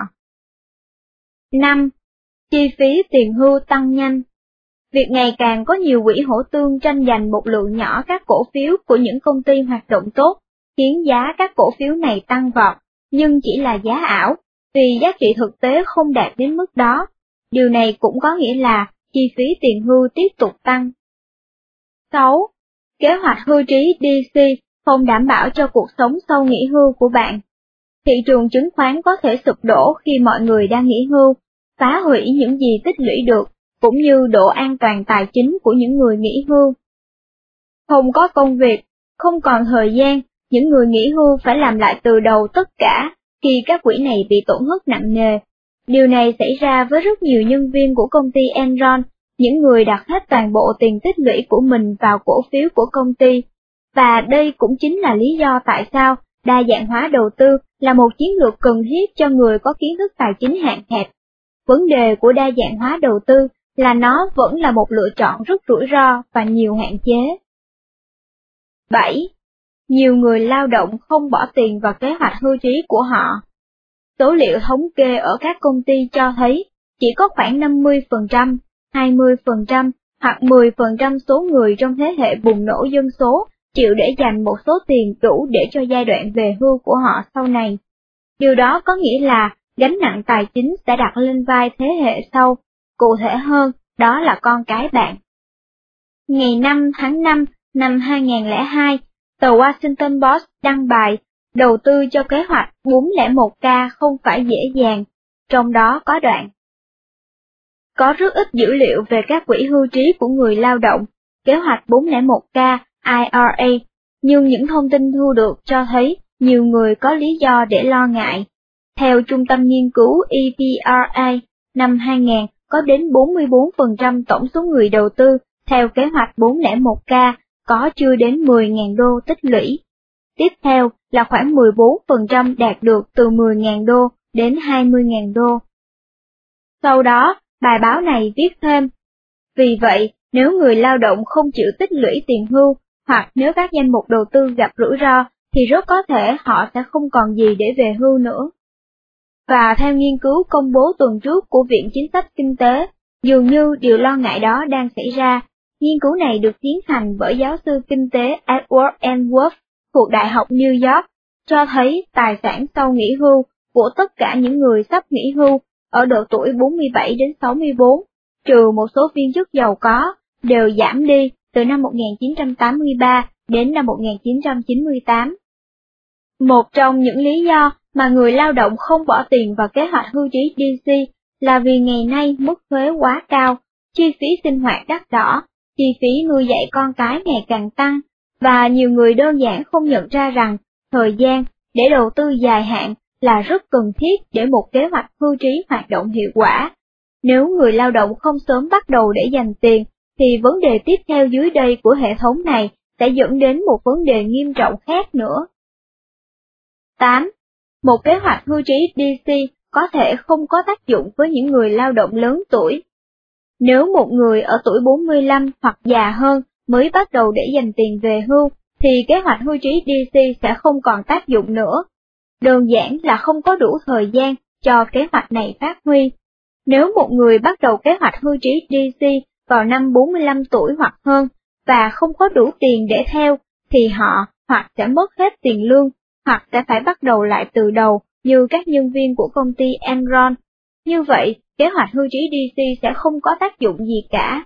năm. Chi phí tiền hưu tăng nhanh. Việc ngày càng có nhiều quỹ hỗ tương tranh giành một lượng nhỏ các cổ phiếu của những công ty hoạt động tốt, khiến giá các cổ phiếu này tăng vọt, nhưng chỉ là giá ảo, vì giá trị thực tế không đạt đến mức đó. Điều này cũng có nghĩa là chi phí tiền hưu tiếp tục tăng. sáu. Kế hoạch hưu trí đê xê không đảm bảo cho cuộc sống sau nghỉ hưu của bạn. Thị trường chứng khoán có thể sụp đổ khi mọi người đang nghỉ hưu, phá hủy những gì tích lũy được, cũng như độ an toàn tài chính của những người nghỉ hưu. Không có công việc, không còn thời gian, những người nghỉ hưu phải làm lại từ đầu tất cả khi các quỹ này bị tổn thất nặng nề. Điều này xảy ra với rất nhiều nhân viên của công ty Enron, những người đặt hết toàn bộ tiền tích lũy của mình vào cổ phiếu của công ty. Và đây cũng chính là lý do tại sao đa dạng hóa đầu tư là một chiến lược cần thiết cho người có kiến thức tài chính hạn hẹp. Vấn đề của đa dạng hóa đầu tư là nó vẫn là một lựa chọn rất rủi ro và nhiều hạn chế. bảy. Nhiều người lao động không bỏ tiền vào kế hoạch hưu trí của họ. Số liệu thống kê ở các công ty cho thấy chỉ có khoảng năm mươi phần trăm, hai mươi phần trăm hoặc mười phần trăm số người trong thế hệ bùng nổ dân số chịu để dành một số tiền đủ để cho giai đoạn về hưu của họ sau này. Điều đó có nghĩa là gánh nặng tài chính sẽ đặt lên vai thế hệ sau, cụ thể hơn, đó là con cái bạn. Ngày năm tháng năm năm hai nghìn không trăm lẻ hai, tờ Washington Post đăng bài đầu tư cho kế hoạch bốn không một k không phải dễ dàng, trong đó có đoạn. Có rất ít dữ liệu về các quỹ hưu trí của người lao động, kế hoạch bốn không một k i rờ a, nhưng những thông tin thu được cho thấy nhiều người có lý do để lo ngại. Theo Trung tâm Nghiên cứu e pê rờ a, năm hai nghìn có đến bốn mươi bốn phần trăm tổng số người đầu tư theo kế hoạch bốn không một k có chưa đến mười nghìn đô tích lũy. Tiếp theo là khoảng mười bốn phần trăm đạt được từ mười nghìn đô đến hai mươi nghìn đô. Sau đó, bài báo này viết thêm, vì vậy, nếu người lao động không chịu tích lũy tiền hưu, hoặc nếu các danh mục đầu tư gặp rủi ro, thì rất có thể họ sẽ không còn gì để về hưu nữa. Và theo nghiên cứu công bố tuần trước của Viện Chính sách Kinh tế, dường như điều lo ngại đó đang xảy ra. Nghiên cứu này được tiến hành bởi giáo sư kinh tế Edward N. Wolf thuộc Đại học New York, cho thấy tài sản sau nghỉ hưu của tất cả những người sắp nghỉ hưu ở độ tuổi bốn mươi bảy đến sáu mươi bốn, trừ một số viên chức giàu có, đều giảm đi từ năm một nghìn chín trăm tám mươi ba đến năm một nghìn chín trăm chín mươi tám. Một trong những lý do mà người lao động không bỏ tiền vào kế hoạch hưu trí đê xê là vì ngày nay mức thuế quá cao, chi phí sinh hoạt đắt đỏ, chi phí nuôi dạy con cái ngày càng tăng, và nhiều người đơn giản không nhận ra rằng thời gian để đầu tư dài hạn là rất cần thiết để một kế hoạch hưu trí hoạt động hiệu quả. Nếu người lao động không sớm bắt đầu để dành tiền, thì vấn đề tiếp theo dưới đây của hệ thống này sẽ dẫn đến một vấn đề nghiêm trọng khác nữa. tám. Một kế hoạch hưu trí đê xê có thể không có tác dụng với những người lao động lớn tuổi. Nếu một người ở tuổi bốn mươi lăm hoặc già hơn mới bắt đầu để dành tiền về hưu, thì kế hoạch hưu trí đê xê sẽ không còn tác dụng nữa, Đơn giản là không có đủ thời gian cho kế hoạch này phát huy. Nếu một người bắt đầu kế hoạch hưu trí đê xê vào năm bốn mươi lăm tuổi hoặc hơn, và không có đủ tiền để theo, thì họ hoặc sẽ mất hết tiền lương, hoặc sẽ phải bắt đầu lại từ đầu như các nhân viên của công ty Enron. Như vậy, kế hoạch hưu trí đê xê sẽ không có tác dụng gì cả.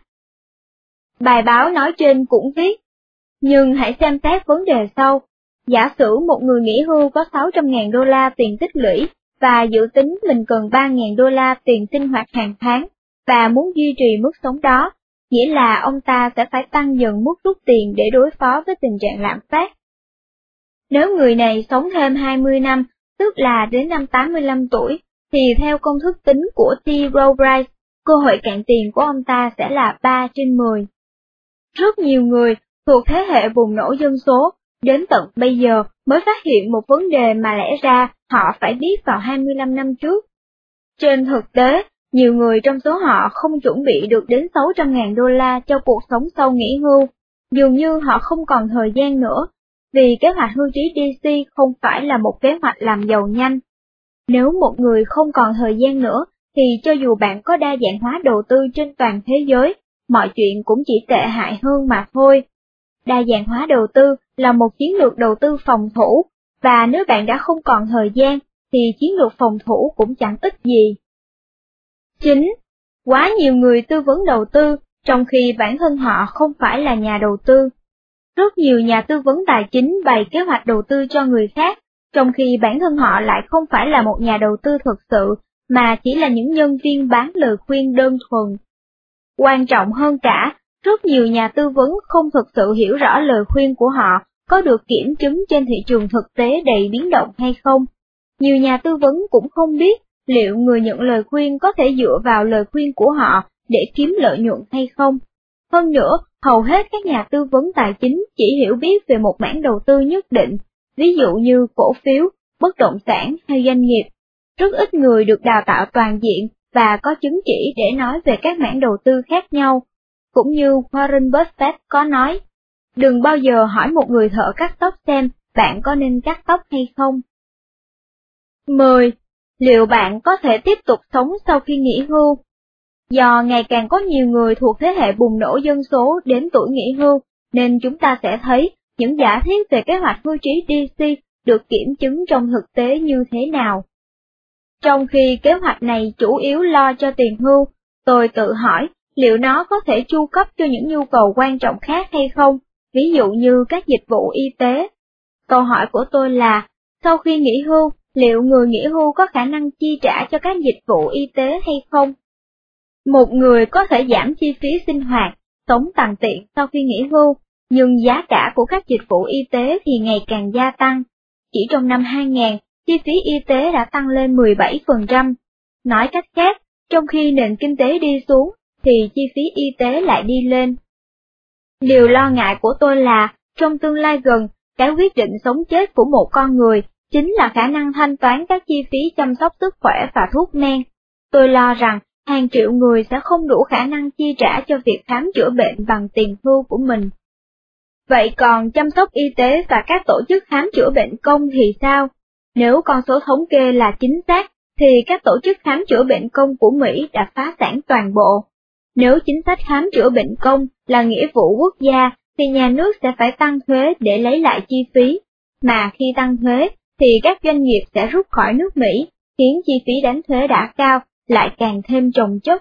Bài báo nói trên cũng viết, nhưng hãy xem xét vấn đề sau. Giả sử một người nghỉ hưu có sáu trăm nghìn đô la tiền tích lũy, và dự tính mình cần ba nghìn đô la tiền sinh hoạt hàng tháng, và muốn duy trì mức sống đó, nghĩa là ông ta sẽ phải tăng dần mức rút tiền để đối phó với tình trạng lạm phát. Nếu người này sống thêm hai mươi năm, tức là đến năm tám mươi lăm tuổi, thì theo công thức tính của T. Rowe Price, cơ hội cạn tiền của ông ta sẽ là ba trên mười. Rất nhiều người thuộc thế hệ bùng nổ dân số, đến tận bây giờ mới phát hiện một vấn đề mà lẽ ra họ phải biết vào hai mươi lăm năm trước. Trên thực tế, nhiều người trong số họ không chuẩn bị được đến sáu trăm nghìn đô la cho cuộc sống sau nghỉ hưu, dường như họ không còn thời gian nữa, vì kế hoạch hưu trí đê xê không phải là một kế hoạch làm giàu nhanh. Nếu một người không còn thời gian nữa, thì cho dù bạn có đa dạng hóa đầu tư trên toàn thế giới, mọi chuyện cũng chỉ tệ hại hơn mà thôi. Đa dạng hóa đầu tư là một chiến lược đầu tư phòng thủ, và nếu bạn đã không còn thời gian, thì chiến lược phòng thủ cũng chẳng ích gì. chín. Quá nhiều người tư vấn đầu tư, trong khi bản thân họ không phải là nhà đầu tư. Rất nhiều nhà tư vấn tài chính bày kế hoạch đầu tư cho người khác, trong khi bản thân họ lại không phải là một nhà đầu tư thực sự, mà chỉ là những nhân viên bán lời khuyên đơn thuần. Quan trọng hơn cả, rất nhiều nhà tư vấn không thực sự hiểu rõ lời khuyên của họ có được kiểm chứng trên thị trường thực tế đầy biến động hay không. Nhiều nhà tư vấn cũng không biết liệu người nhận lời khuyên có thể dựa vào lời khuyên của họ để kiếm lợi nhuận hay không. Hơn nữa, hầu hết các nhà tư vấn tài chính chỉ hiểu biết về một mảng đầu tư nhất định, ví dụ như cổ phiếu, bất động sản hay doanh nghiệp. Rất ít người được đào tạo toàn diện và có chứng chỉ để nói về các mảng đầu tư khác nhau. Cũng như Warren Buffett có nói, đừng bao giờ hỏi một người thợ cắt tóc xem bạn có nên cắt tóc hay không. mười. Liệu bạn có thể tiếp tục sống sau khi nghỉ hưu? Do ngày càng có nhiều người thuộc thế hệ bùng nổ dân số đến tuổi nghỉ hưu, nên chúng ta sẽ thấy những giả thiết về kế hoạch hưu trí đê xê được kiểm chứng trong thực tế như thế nào. Trong khi kế hoạch này chủ yếu lo cho tiền hưu, tôi tự hỏi liệu nó có thể chu cấp cho những nhu cầu quan trọng khác hay không, ví dụ như các dịch vụ y tế. Câu hỏi của tôi là, sau khi nghỉ hưu, liệu người nghỉ hưu có khả năng chi trả cho các dịch vụ y tế hay không? Một người có thể giảm chi phí sinh hoạt, sống tằn tiện sau khi nghỉ hưu, nhưng giá cả của các dịch vụ y tế thì ngày càng gia tăng. Chỉ trong năm hai nghìn, chi phí y tế đã tăng lên mười bảy phần trăm. Nói cách khác, trong khi nền kinh tế đi xuống, thì chi phí y tế lại đi lên. Điều lo ngại của tôi là, trong tương lai gần, cái quyết định sống chết của một con người chính là khả năng thanh toán các chi phí chăm sóc sức khỏe và thuốc men. Tôi lo rằng, hàng triệu người sẽ không đủ khả năng chi trả cho việc khám chữa bệnh bằng tiền hưu của mình. Vậy còn chăm sóc y tế và các tổ chức khám chữa bệnh công thì sao? Nếu con số thống kê là chính xác, thì các tổ chức khám chữa bệnh công của Mỹ đã phá sản toàn bộ. Nếu chính sách khám chữa bệnh công là nghĩa vụ quốc gia, thì nhà nước sẽ phải tăng thuế để lấy lại chi phí, mà khi tăng thuế, thì các doanh nghiệp sẽ rút khỏi nước Mỹ, khiến chi phí đánh thuế đã cao, lại càng thêm chồng chất.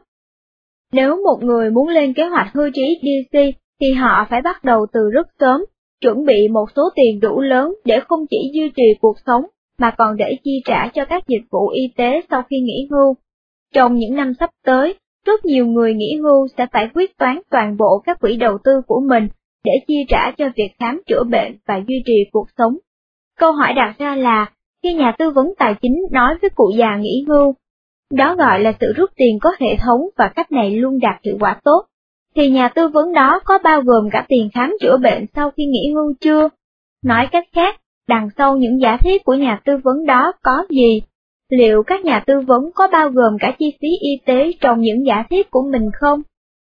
Nếu một người muốn lên kế hoạch hưu trí đê xê, thì họ phải bắt đầu từ rất sớm, chuẩn bị một số tiền đủ lớn để không chỉ duy trì cuộc sống, mà còn để chi trả cho các dịch vụ y tế sau khi nghỉ hưu. Trong những năm sắp tới, rất nhiều người nghỉ hưu sẽ phải quyết toán toàn bộ các quỹ đầu tư của mình để chi trả cho việc khám chữa bệnh và duy trì cuộc sống. Câu hỏi đặt ra là, khi nhà tư vấn tài chính nói với cụ già nghỉ hưu, đó gọi là sự rút tiền có hệ thống và cách này luôn đạt hiệu quả tốt, thì nhà tư vấn đó có bao gồm cả tiền khám chữa bệnh sau khi nghỉ hưu chưa? Nói cách khác, đằng sau những giả thiết của nhà tư vấn đó có gì? Liệu các nhà tư vấn có bao gồm cả chi phí y tế trong những giả thiết của mình không?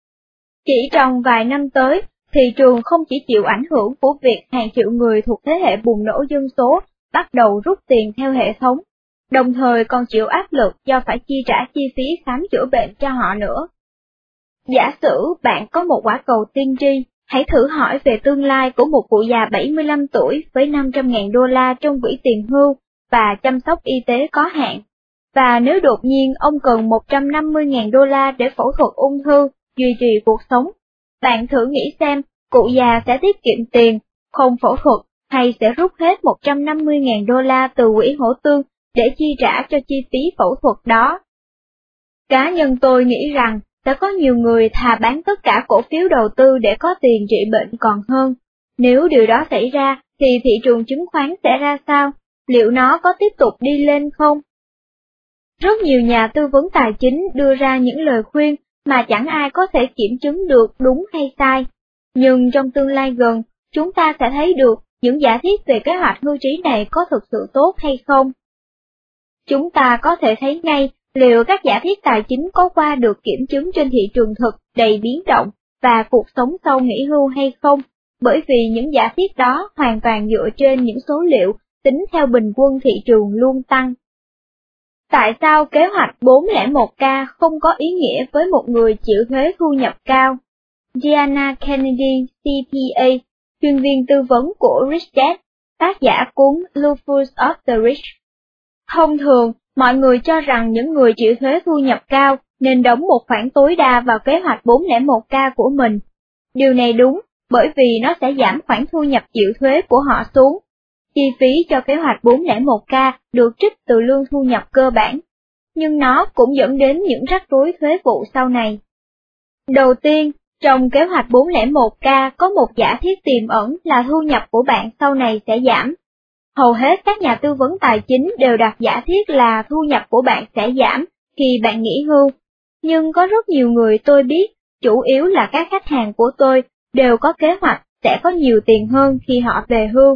Chỉ trong vài năm tới, thị trường không chỉ chịu ảnh hưởng của việc hàng triệu người thuộc thế hệ bùng nổ dân số bắt đầu rút tiền theo hệ thống, đồng thời còn chịu áp lực do phải chi trả chi phí khám chữa bệnh cho họ nữa. Giả sử bạn có một quả cầu tiên tri, hãy thử hỏi về tương lai của một cụ già bảy mươi lăm tuổi với năm trăm nghìn đô la trong quỹ tiền hưu và chăm sóc y tế có hạn. Và nếu đột nhiên ông cần một trăm năm mươi nghìn đô la để phẫu thuật ung thư, duy trì cuộc sống, bạn thử nghĩ xem, cụ già sẽ tiết kiệm tiền, không phẫu thuật, hay sẽ rút hết một trăm năm mươi nghìn đô la từ quỹ hỗ tương để chi trả cho chi phí phẫu thuật đó. Cá nhân tôi nghĩ rằng, sẽ có nhiều người thà bán tất cả cổ phiếu đầu tư để có tiền trị bệnh còn hơn. Nếu điều đó xảy ra, thì thị trường chứng khoán sẽ ra sao? Liệu nó có tiếp tục đi lên không? Rất nhiều nhà tư vấn tài chính đưa ra những lời khuyên mà chẳng ai có thể kiểm chứng được đúng hay sai. Nhưng trong tương lai gần, chúng ta sẽ thấy được những giả thiết về kế hoạch hưu trí này có thực sự tốt hay không. Chúng ta có thể thấy ngay liệu các giả thiết tài chính có qua được kiểm chứng trên thị trường thực đầy biến động và cuộc sống sau nghỉ hưu hay không, bởi vì những giả thiết đó hoàn toàn dựa trên những số liệu tính theo bình quân thị trường luôn tăng. Tại sao kế hoạch bốn không một K không có ý nghĩa với một người chịu thuế thu nhập cao? Gianna Kennedy, C P A, chuyên viên tư vấn của Rich Dad, tác giả cuốn Lufus of the Rich. Thông thường, mọi người cho rằng những người chịu thuế thu nhập cao nên đóng một khoản tối đa vào kế hoạch bốn không một K của mình. Điều này đúng, bởi vì nó sẽ giảm khoản thu nhập chịu thuế của họ xuống. Chi phí cho kế hoạch bốn không một K được trích từ lương thu nhập cơ bản, nhưng nó cũng dẫn đến những rắc rối thuế vụ sau này. Đầu tiên, trong kế hoạch bốn không một K có một giả thiết tiềm ẩn là thu nhập của bạn sau này sẽ giảm. Hầu hết các nhà tư vấn tài chính đều đặt giả thiết là thu nhập của bạn sẽ giảm khi bạn nghỉ hưu. Nhưng có rất nhiều người tôi biết, chủ yếu là các khách hàng của tôi, đều có kế hoạch sẽ có nhiều tiền hơn khi họ về hưu.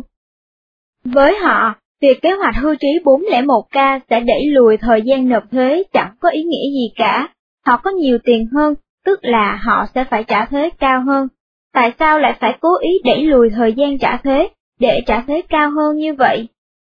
Với họ, việc kế hoạch hưu trí bốn không một K sẽ đẩy lùi thời gian nộp thuế chẳng có ý nghĩa gì cả. Họ có nhiều tiền hơn, tức là họ sẽ phải trả thuế cao hơn. Tại sao lại phải cố ý đẩy lùi thời gian trả thuế để trả thuế cao hơn như vậy?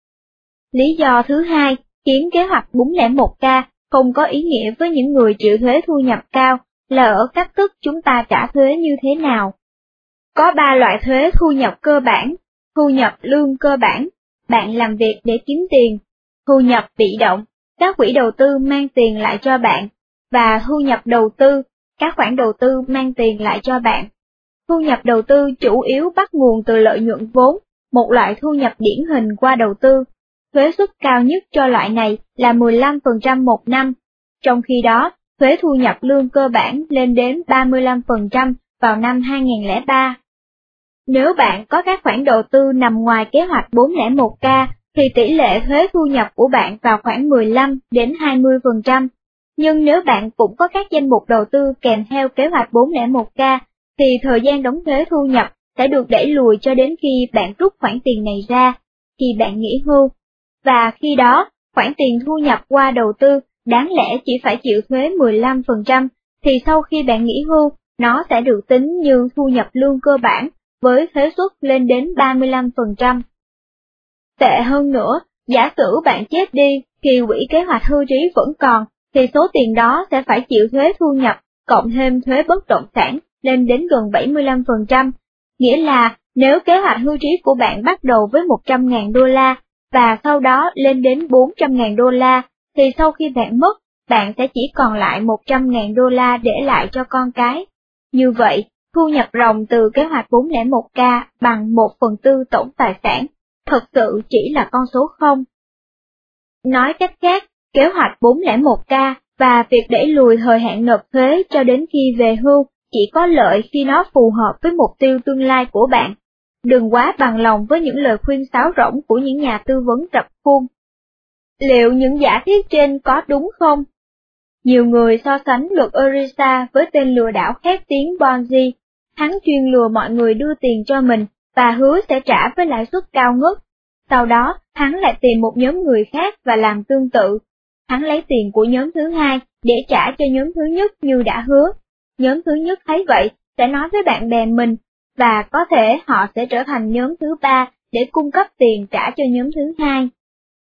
Lý do thứ hai khiến kế hoạch bốn không một K không có ý nghĩa với những người chịu thuế thu nhập cao là ở cách thức chúng ta trả thuế như thế nào. Có ba loại thuế thu nhập cơ bản: thu nhập lương cơ bản, bạn làm việc để kiếm tiền; thu nhập bị động, các quỹ đầu tư mang tiền lại cho bạn; và thu nhập đầu tư, các khoản đầu tư mang tiền lại cho bạn. Thu nhập đầu tư chủ yếu bắt nguồn từ lợi nhuận vốn, một loại thu nhập điển hình qua đầu tư. Thuế suất cao nhất cho loại này là mười lăm phần trăm một năm, trong khi đó, thuế thu nhập lương cơ bản lên đến ba mươi lăm phần trăm vào năm hai nghìn không trăm lẻ ba. Nếu bạn có các khoản đầu tư nằm ngoài kế hoạch bốn không một K, thì tỷ lệ thuế thu nhập của bạn vào khoảng mười lăm đến hai mươi phần trăm. Nhưng nếu bạn cũng có các danh mục đầu tư kèm theo kế hoạch bốn không một K, thì thời gian đóng thuế thu nhập sẽ được đẩy lùi cho đến khi bạn rút khoản tiền này ra, khi bạn nghỉ hưu. Và khi đó, khoản tiền thu nhập qua đầu tư đáng lẽ chỉ phải chịu thuế mười lăm phần trăm, thì sau khi bạn nghỉ hưu, nó sẽ được tính như thu nhập lương cơ bản, với thuế suất lên đến ba mươi lăm phần trăm. Tệ hơn nữa, giả sử bạn chết đi, khi quỹ kế hoạch hưu trí vẫn còn, thì số tiền đó sẽ phải chịu thuế thu nhập, cộng thêm thuế bất động sản, lên đến gần bảy mươi lăm phần trăm. Nghĩa là, nếu kế hoạch hưu trí của bạn bắt đầu với một trăm nghìn đô la, và sau đó lên đến bốn trăm nghìn đô la, thì sau khi bạn mất, bạn sẽ chỉ còn lại một trăm nghìn đô la để lại cho con cái. Như vậy, thu nhập ròng từ kế hoạch bốn không một K bằng một phần tư tổng tài sản, thật sự chỉ là con số không. Nói cách khác, kế hoạch bốn không một K và việc đẩy lùi thời hạn nộp thuế cho đến khi về hưu chỉ có lợi khi nó phù hợp với mục tiêu tương lai của bạn. Đừng quá bằng lòng với những lời khuyên sáo rỗng của những nhà tư vấn rập khuôn. Liệu những giả thiết trên có đúng không? Nhiều người so sánh luật Orisa với tên lừa đảo khét tiếng Ponzi. Hắn chuyên lừa mọi người đưa tiền cho mình và hứa sẽ trả với lãi suất cao ngất. Sau đó, hắn lại tìm một nhóm người khác và làm tương tự. Hắn lấy tiền của nhóm thứ hai để trả cho nhóm thứ nhất như đã hứa. Nhóm thứ nhất thấy vậy sẽ nói với bạn bè mình, và có thể họ sẽ trở thành nhóm thứ ba để cung cấp tiền trả cho nhóm thứ hai.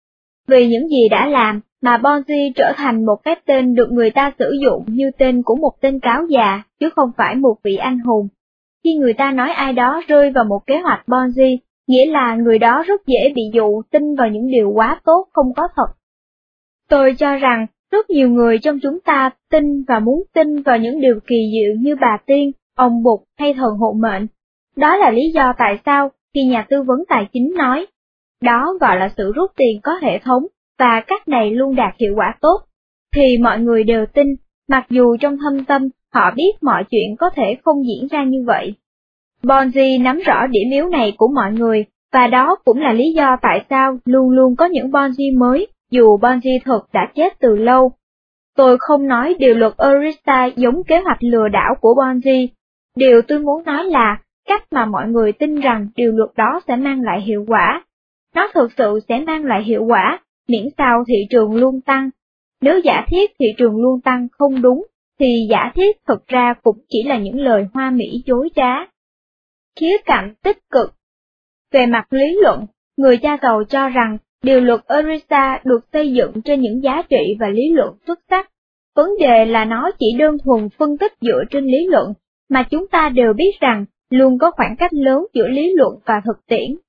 Vì những gì đã làm mà Bonzi trở thành một cái tên được người ta sử dụng như tên của một tên cáo già, chứ không phải một vị anh hùng. Khi người ta nói ai đó rơi vào một kế hoạch Bonzi, nghĩa là người đó rất dễ bị dụ tin vào những điều quá tốt không có thật. Tôi cho rằng, rất nhiều người trong chúng ta tin và muốn tin vào những điều kỳ diệu như bà tiên, ông Bụt hay thần hộ mệnh. Đó là lý do tại sao, khi nhà tư vấn tài chính nói, đó gọi là sự rút tiền có hệ thống, và cách này luôn đạt hiệu quả tốt, thì mọi người đều tin, mặc dù trong thâm tâm, họ biết mọi chuyện có thể không diễn ra như vậy. Bonzi nắm rõ điểm yếu này của mọi người, và đó cũng là lý do tại sao luôn luôn có những Bonzi mới, dù Bonzi thực đã chết từ lâu. Tôi không nói điều luật Eurista giống kế hoạch lừa đảo của Bonzi. Điều tôi muốn nói là cách mà mọi người tin rằng điều luật đó sẽ mang lại hiệu quả. Nó thực sự sẽ mang lại hiệu quả, miễn sao thị trường luôn tăng. Nếu giả thiết thị trường luôn tăng không đúng, thì giả thiết thực ra cũng chỉ là những lời hoa mỹ dối trá. Khía cạnh tích cực. Về mặt lý luận, người cha giàu cho rằng điều luật Eurista được xây dựng trên những giá trị và lý luận xuất sắc. Vấn đề là nó chỉ đơn thuần phân tích dựa trên lý luận, mà chúng ta đều biết rằng luôn có khoảng cách lớn giữa lý luận và thực tiễn.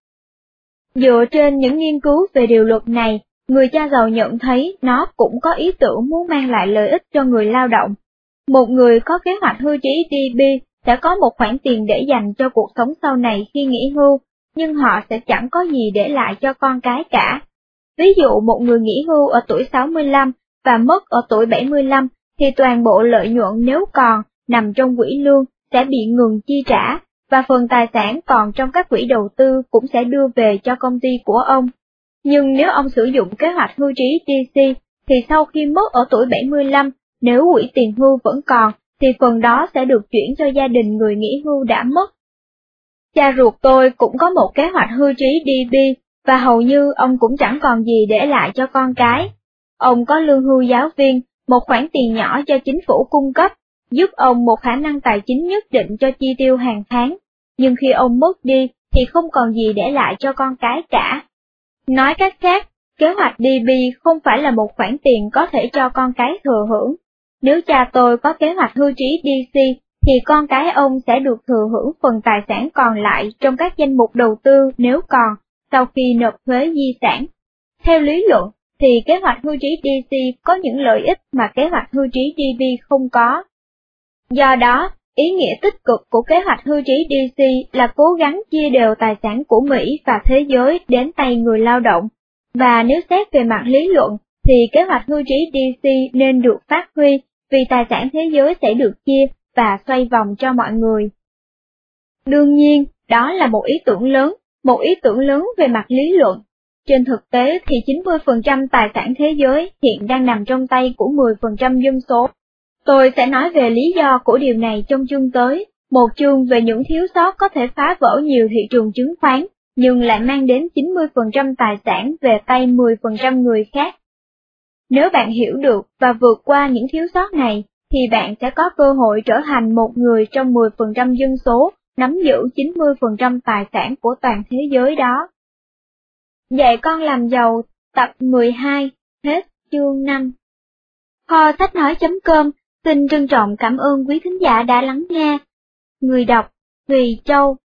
Dựa trên những nghiên cứu về điều luật này, người cha giàu nhận thấy nó cũng có ý tưởng muốn mang lại lợi ích cho người lao động. Một người có kế hoạch hưu trí đê bê sẽ có một khoản tiền để dành cho cuộc sống sau này khi nghỉ hưu, nhưng họ sẽ chẳng có gì để lại cho con cái cả. Ví dụ một người nghỉ hưu ở tuổi sáu mươi lăm và mất ở tuổi bảy mươi lăm, thì toàn bộ lợi nhuận nếu còn nằm trong quỹ lương sẽ bị ngừng chi trả, và phần tài sản còn trong các quỹ đầu tư cũng sẽ đưa về cho công ty của ông. Nhưng nếu ông sử dụng kế hoạch hưu trí đê xê, thì sau khi mất ở tuổi bảy mươi lăm, nếu quỹ tiền hưu vẫn còn, thì phần đó sẽ được chuyển cho gia đình người nghỉ hưu đã mất. Cha ruột tôi cũng có một kế hoạch hưu trí đê bê, và hầu như ông cũng chẳng còn gì để lại cho con cái. Ông có lương hưu giáo viên, một khoản tiền nhỏ do chính phủ cung cấp, giúp ông một khả năng tài chính nhất định cho chi tiêu hàng tháng, nhưng khi ông mất đi thì không còn gì để lại cho con cái cả. Nói cách khác, kế hoạch đê bê không phải là một khoản tiền có thể cho con cái thừa hưởng. Nếu cha tôi có kế hoạch hưu trí đê xê, thì con cái ông sẽ được thừa hưởng phần tài sản còn lại trong các danh mục đầu tư nếu còn, sau khi nộp thuế di sản. Theo lý luận, thì kế hoạch hưu trí đê xê có những lợi ích mà kế hoạch hưu trí đê bê không có. Do đó, ý nghĩa tích cực của kế hoạch hưu trí đê xê là cố gắng chia đều tài sản của Mỹ và thế giới đến tay người lao động, và nếu xét về mặt lý luận, thì kế hoạch hưu trí đê xê nên được phát huy, vì tài sản thế giới sẽ được chia và xoay vòng cho mọi người. Đương nhiên, đó là một ý tưởng lớn, một ý tưởng lớn về mặt lý luận. Trên thực tế thì chín mươi phần trăm tài sản thế giới hiện đang nằm trong tay của mười phần trăm dân số. Tôi sẽ nói về lý do của điều này trong chương tới, một chương về những thiếu sót có thể phá vỡ nhiều thị trường chứng khoán, nhưng lại mang đến chín mươi phần trăm tài sản về tay mười phần trăm người khác. Nếu bạn hiểu được và vượt qua những thiếu sót này, thì bạn sẽ có cơ hội trở thành một người trong mười phần trăm dân số, nắm giữ chín mươi phần trăm tài sản của toàn thế giới đó. Dạy con làm giàu, tập mười hai, hết chương năm. Kho sách nói.com xin trân trọng cảm ơn quý thính giả đã lắng nghe. Người đọc, Thùy Châu.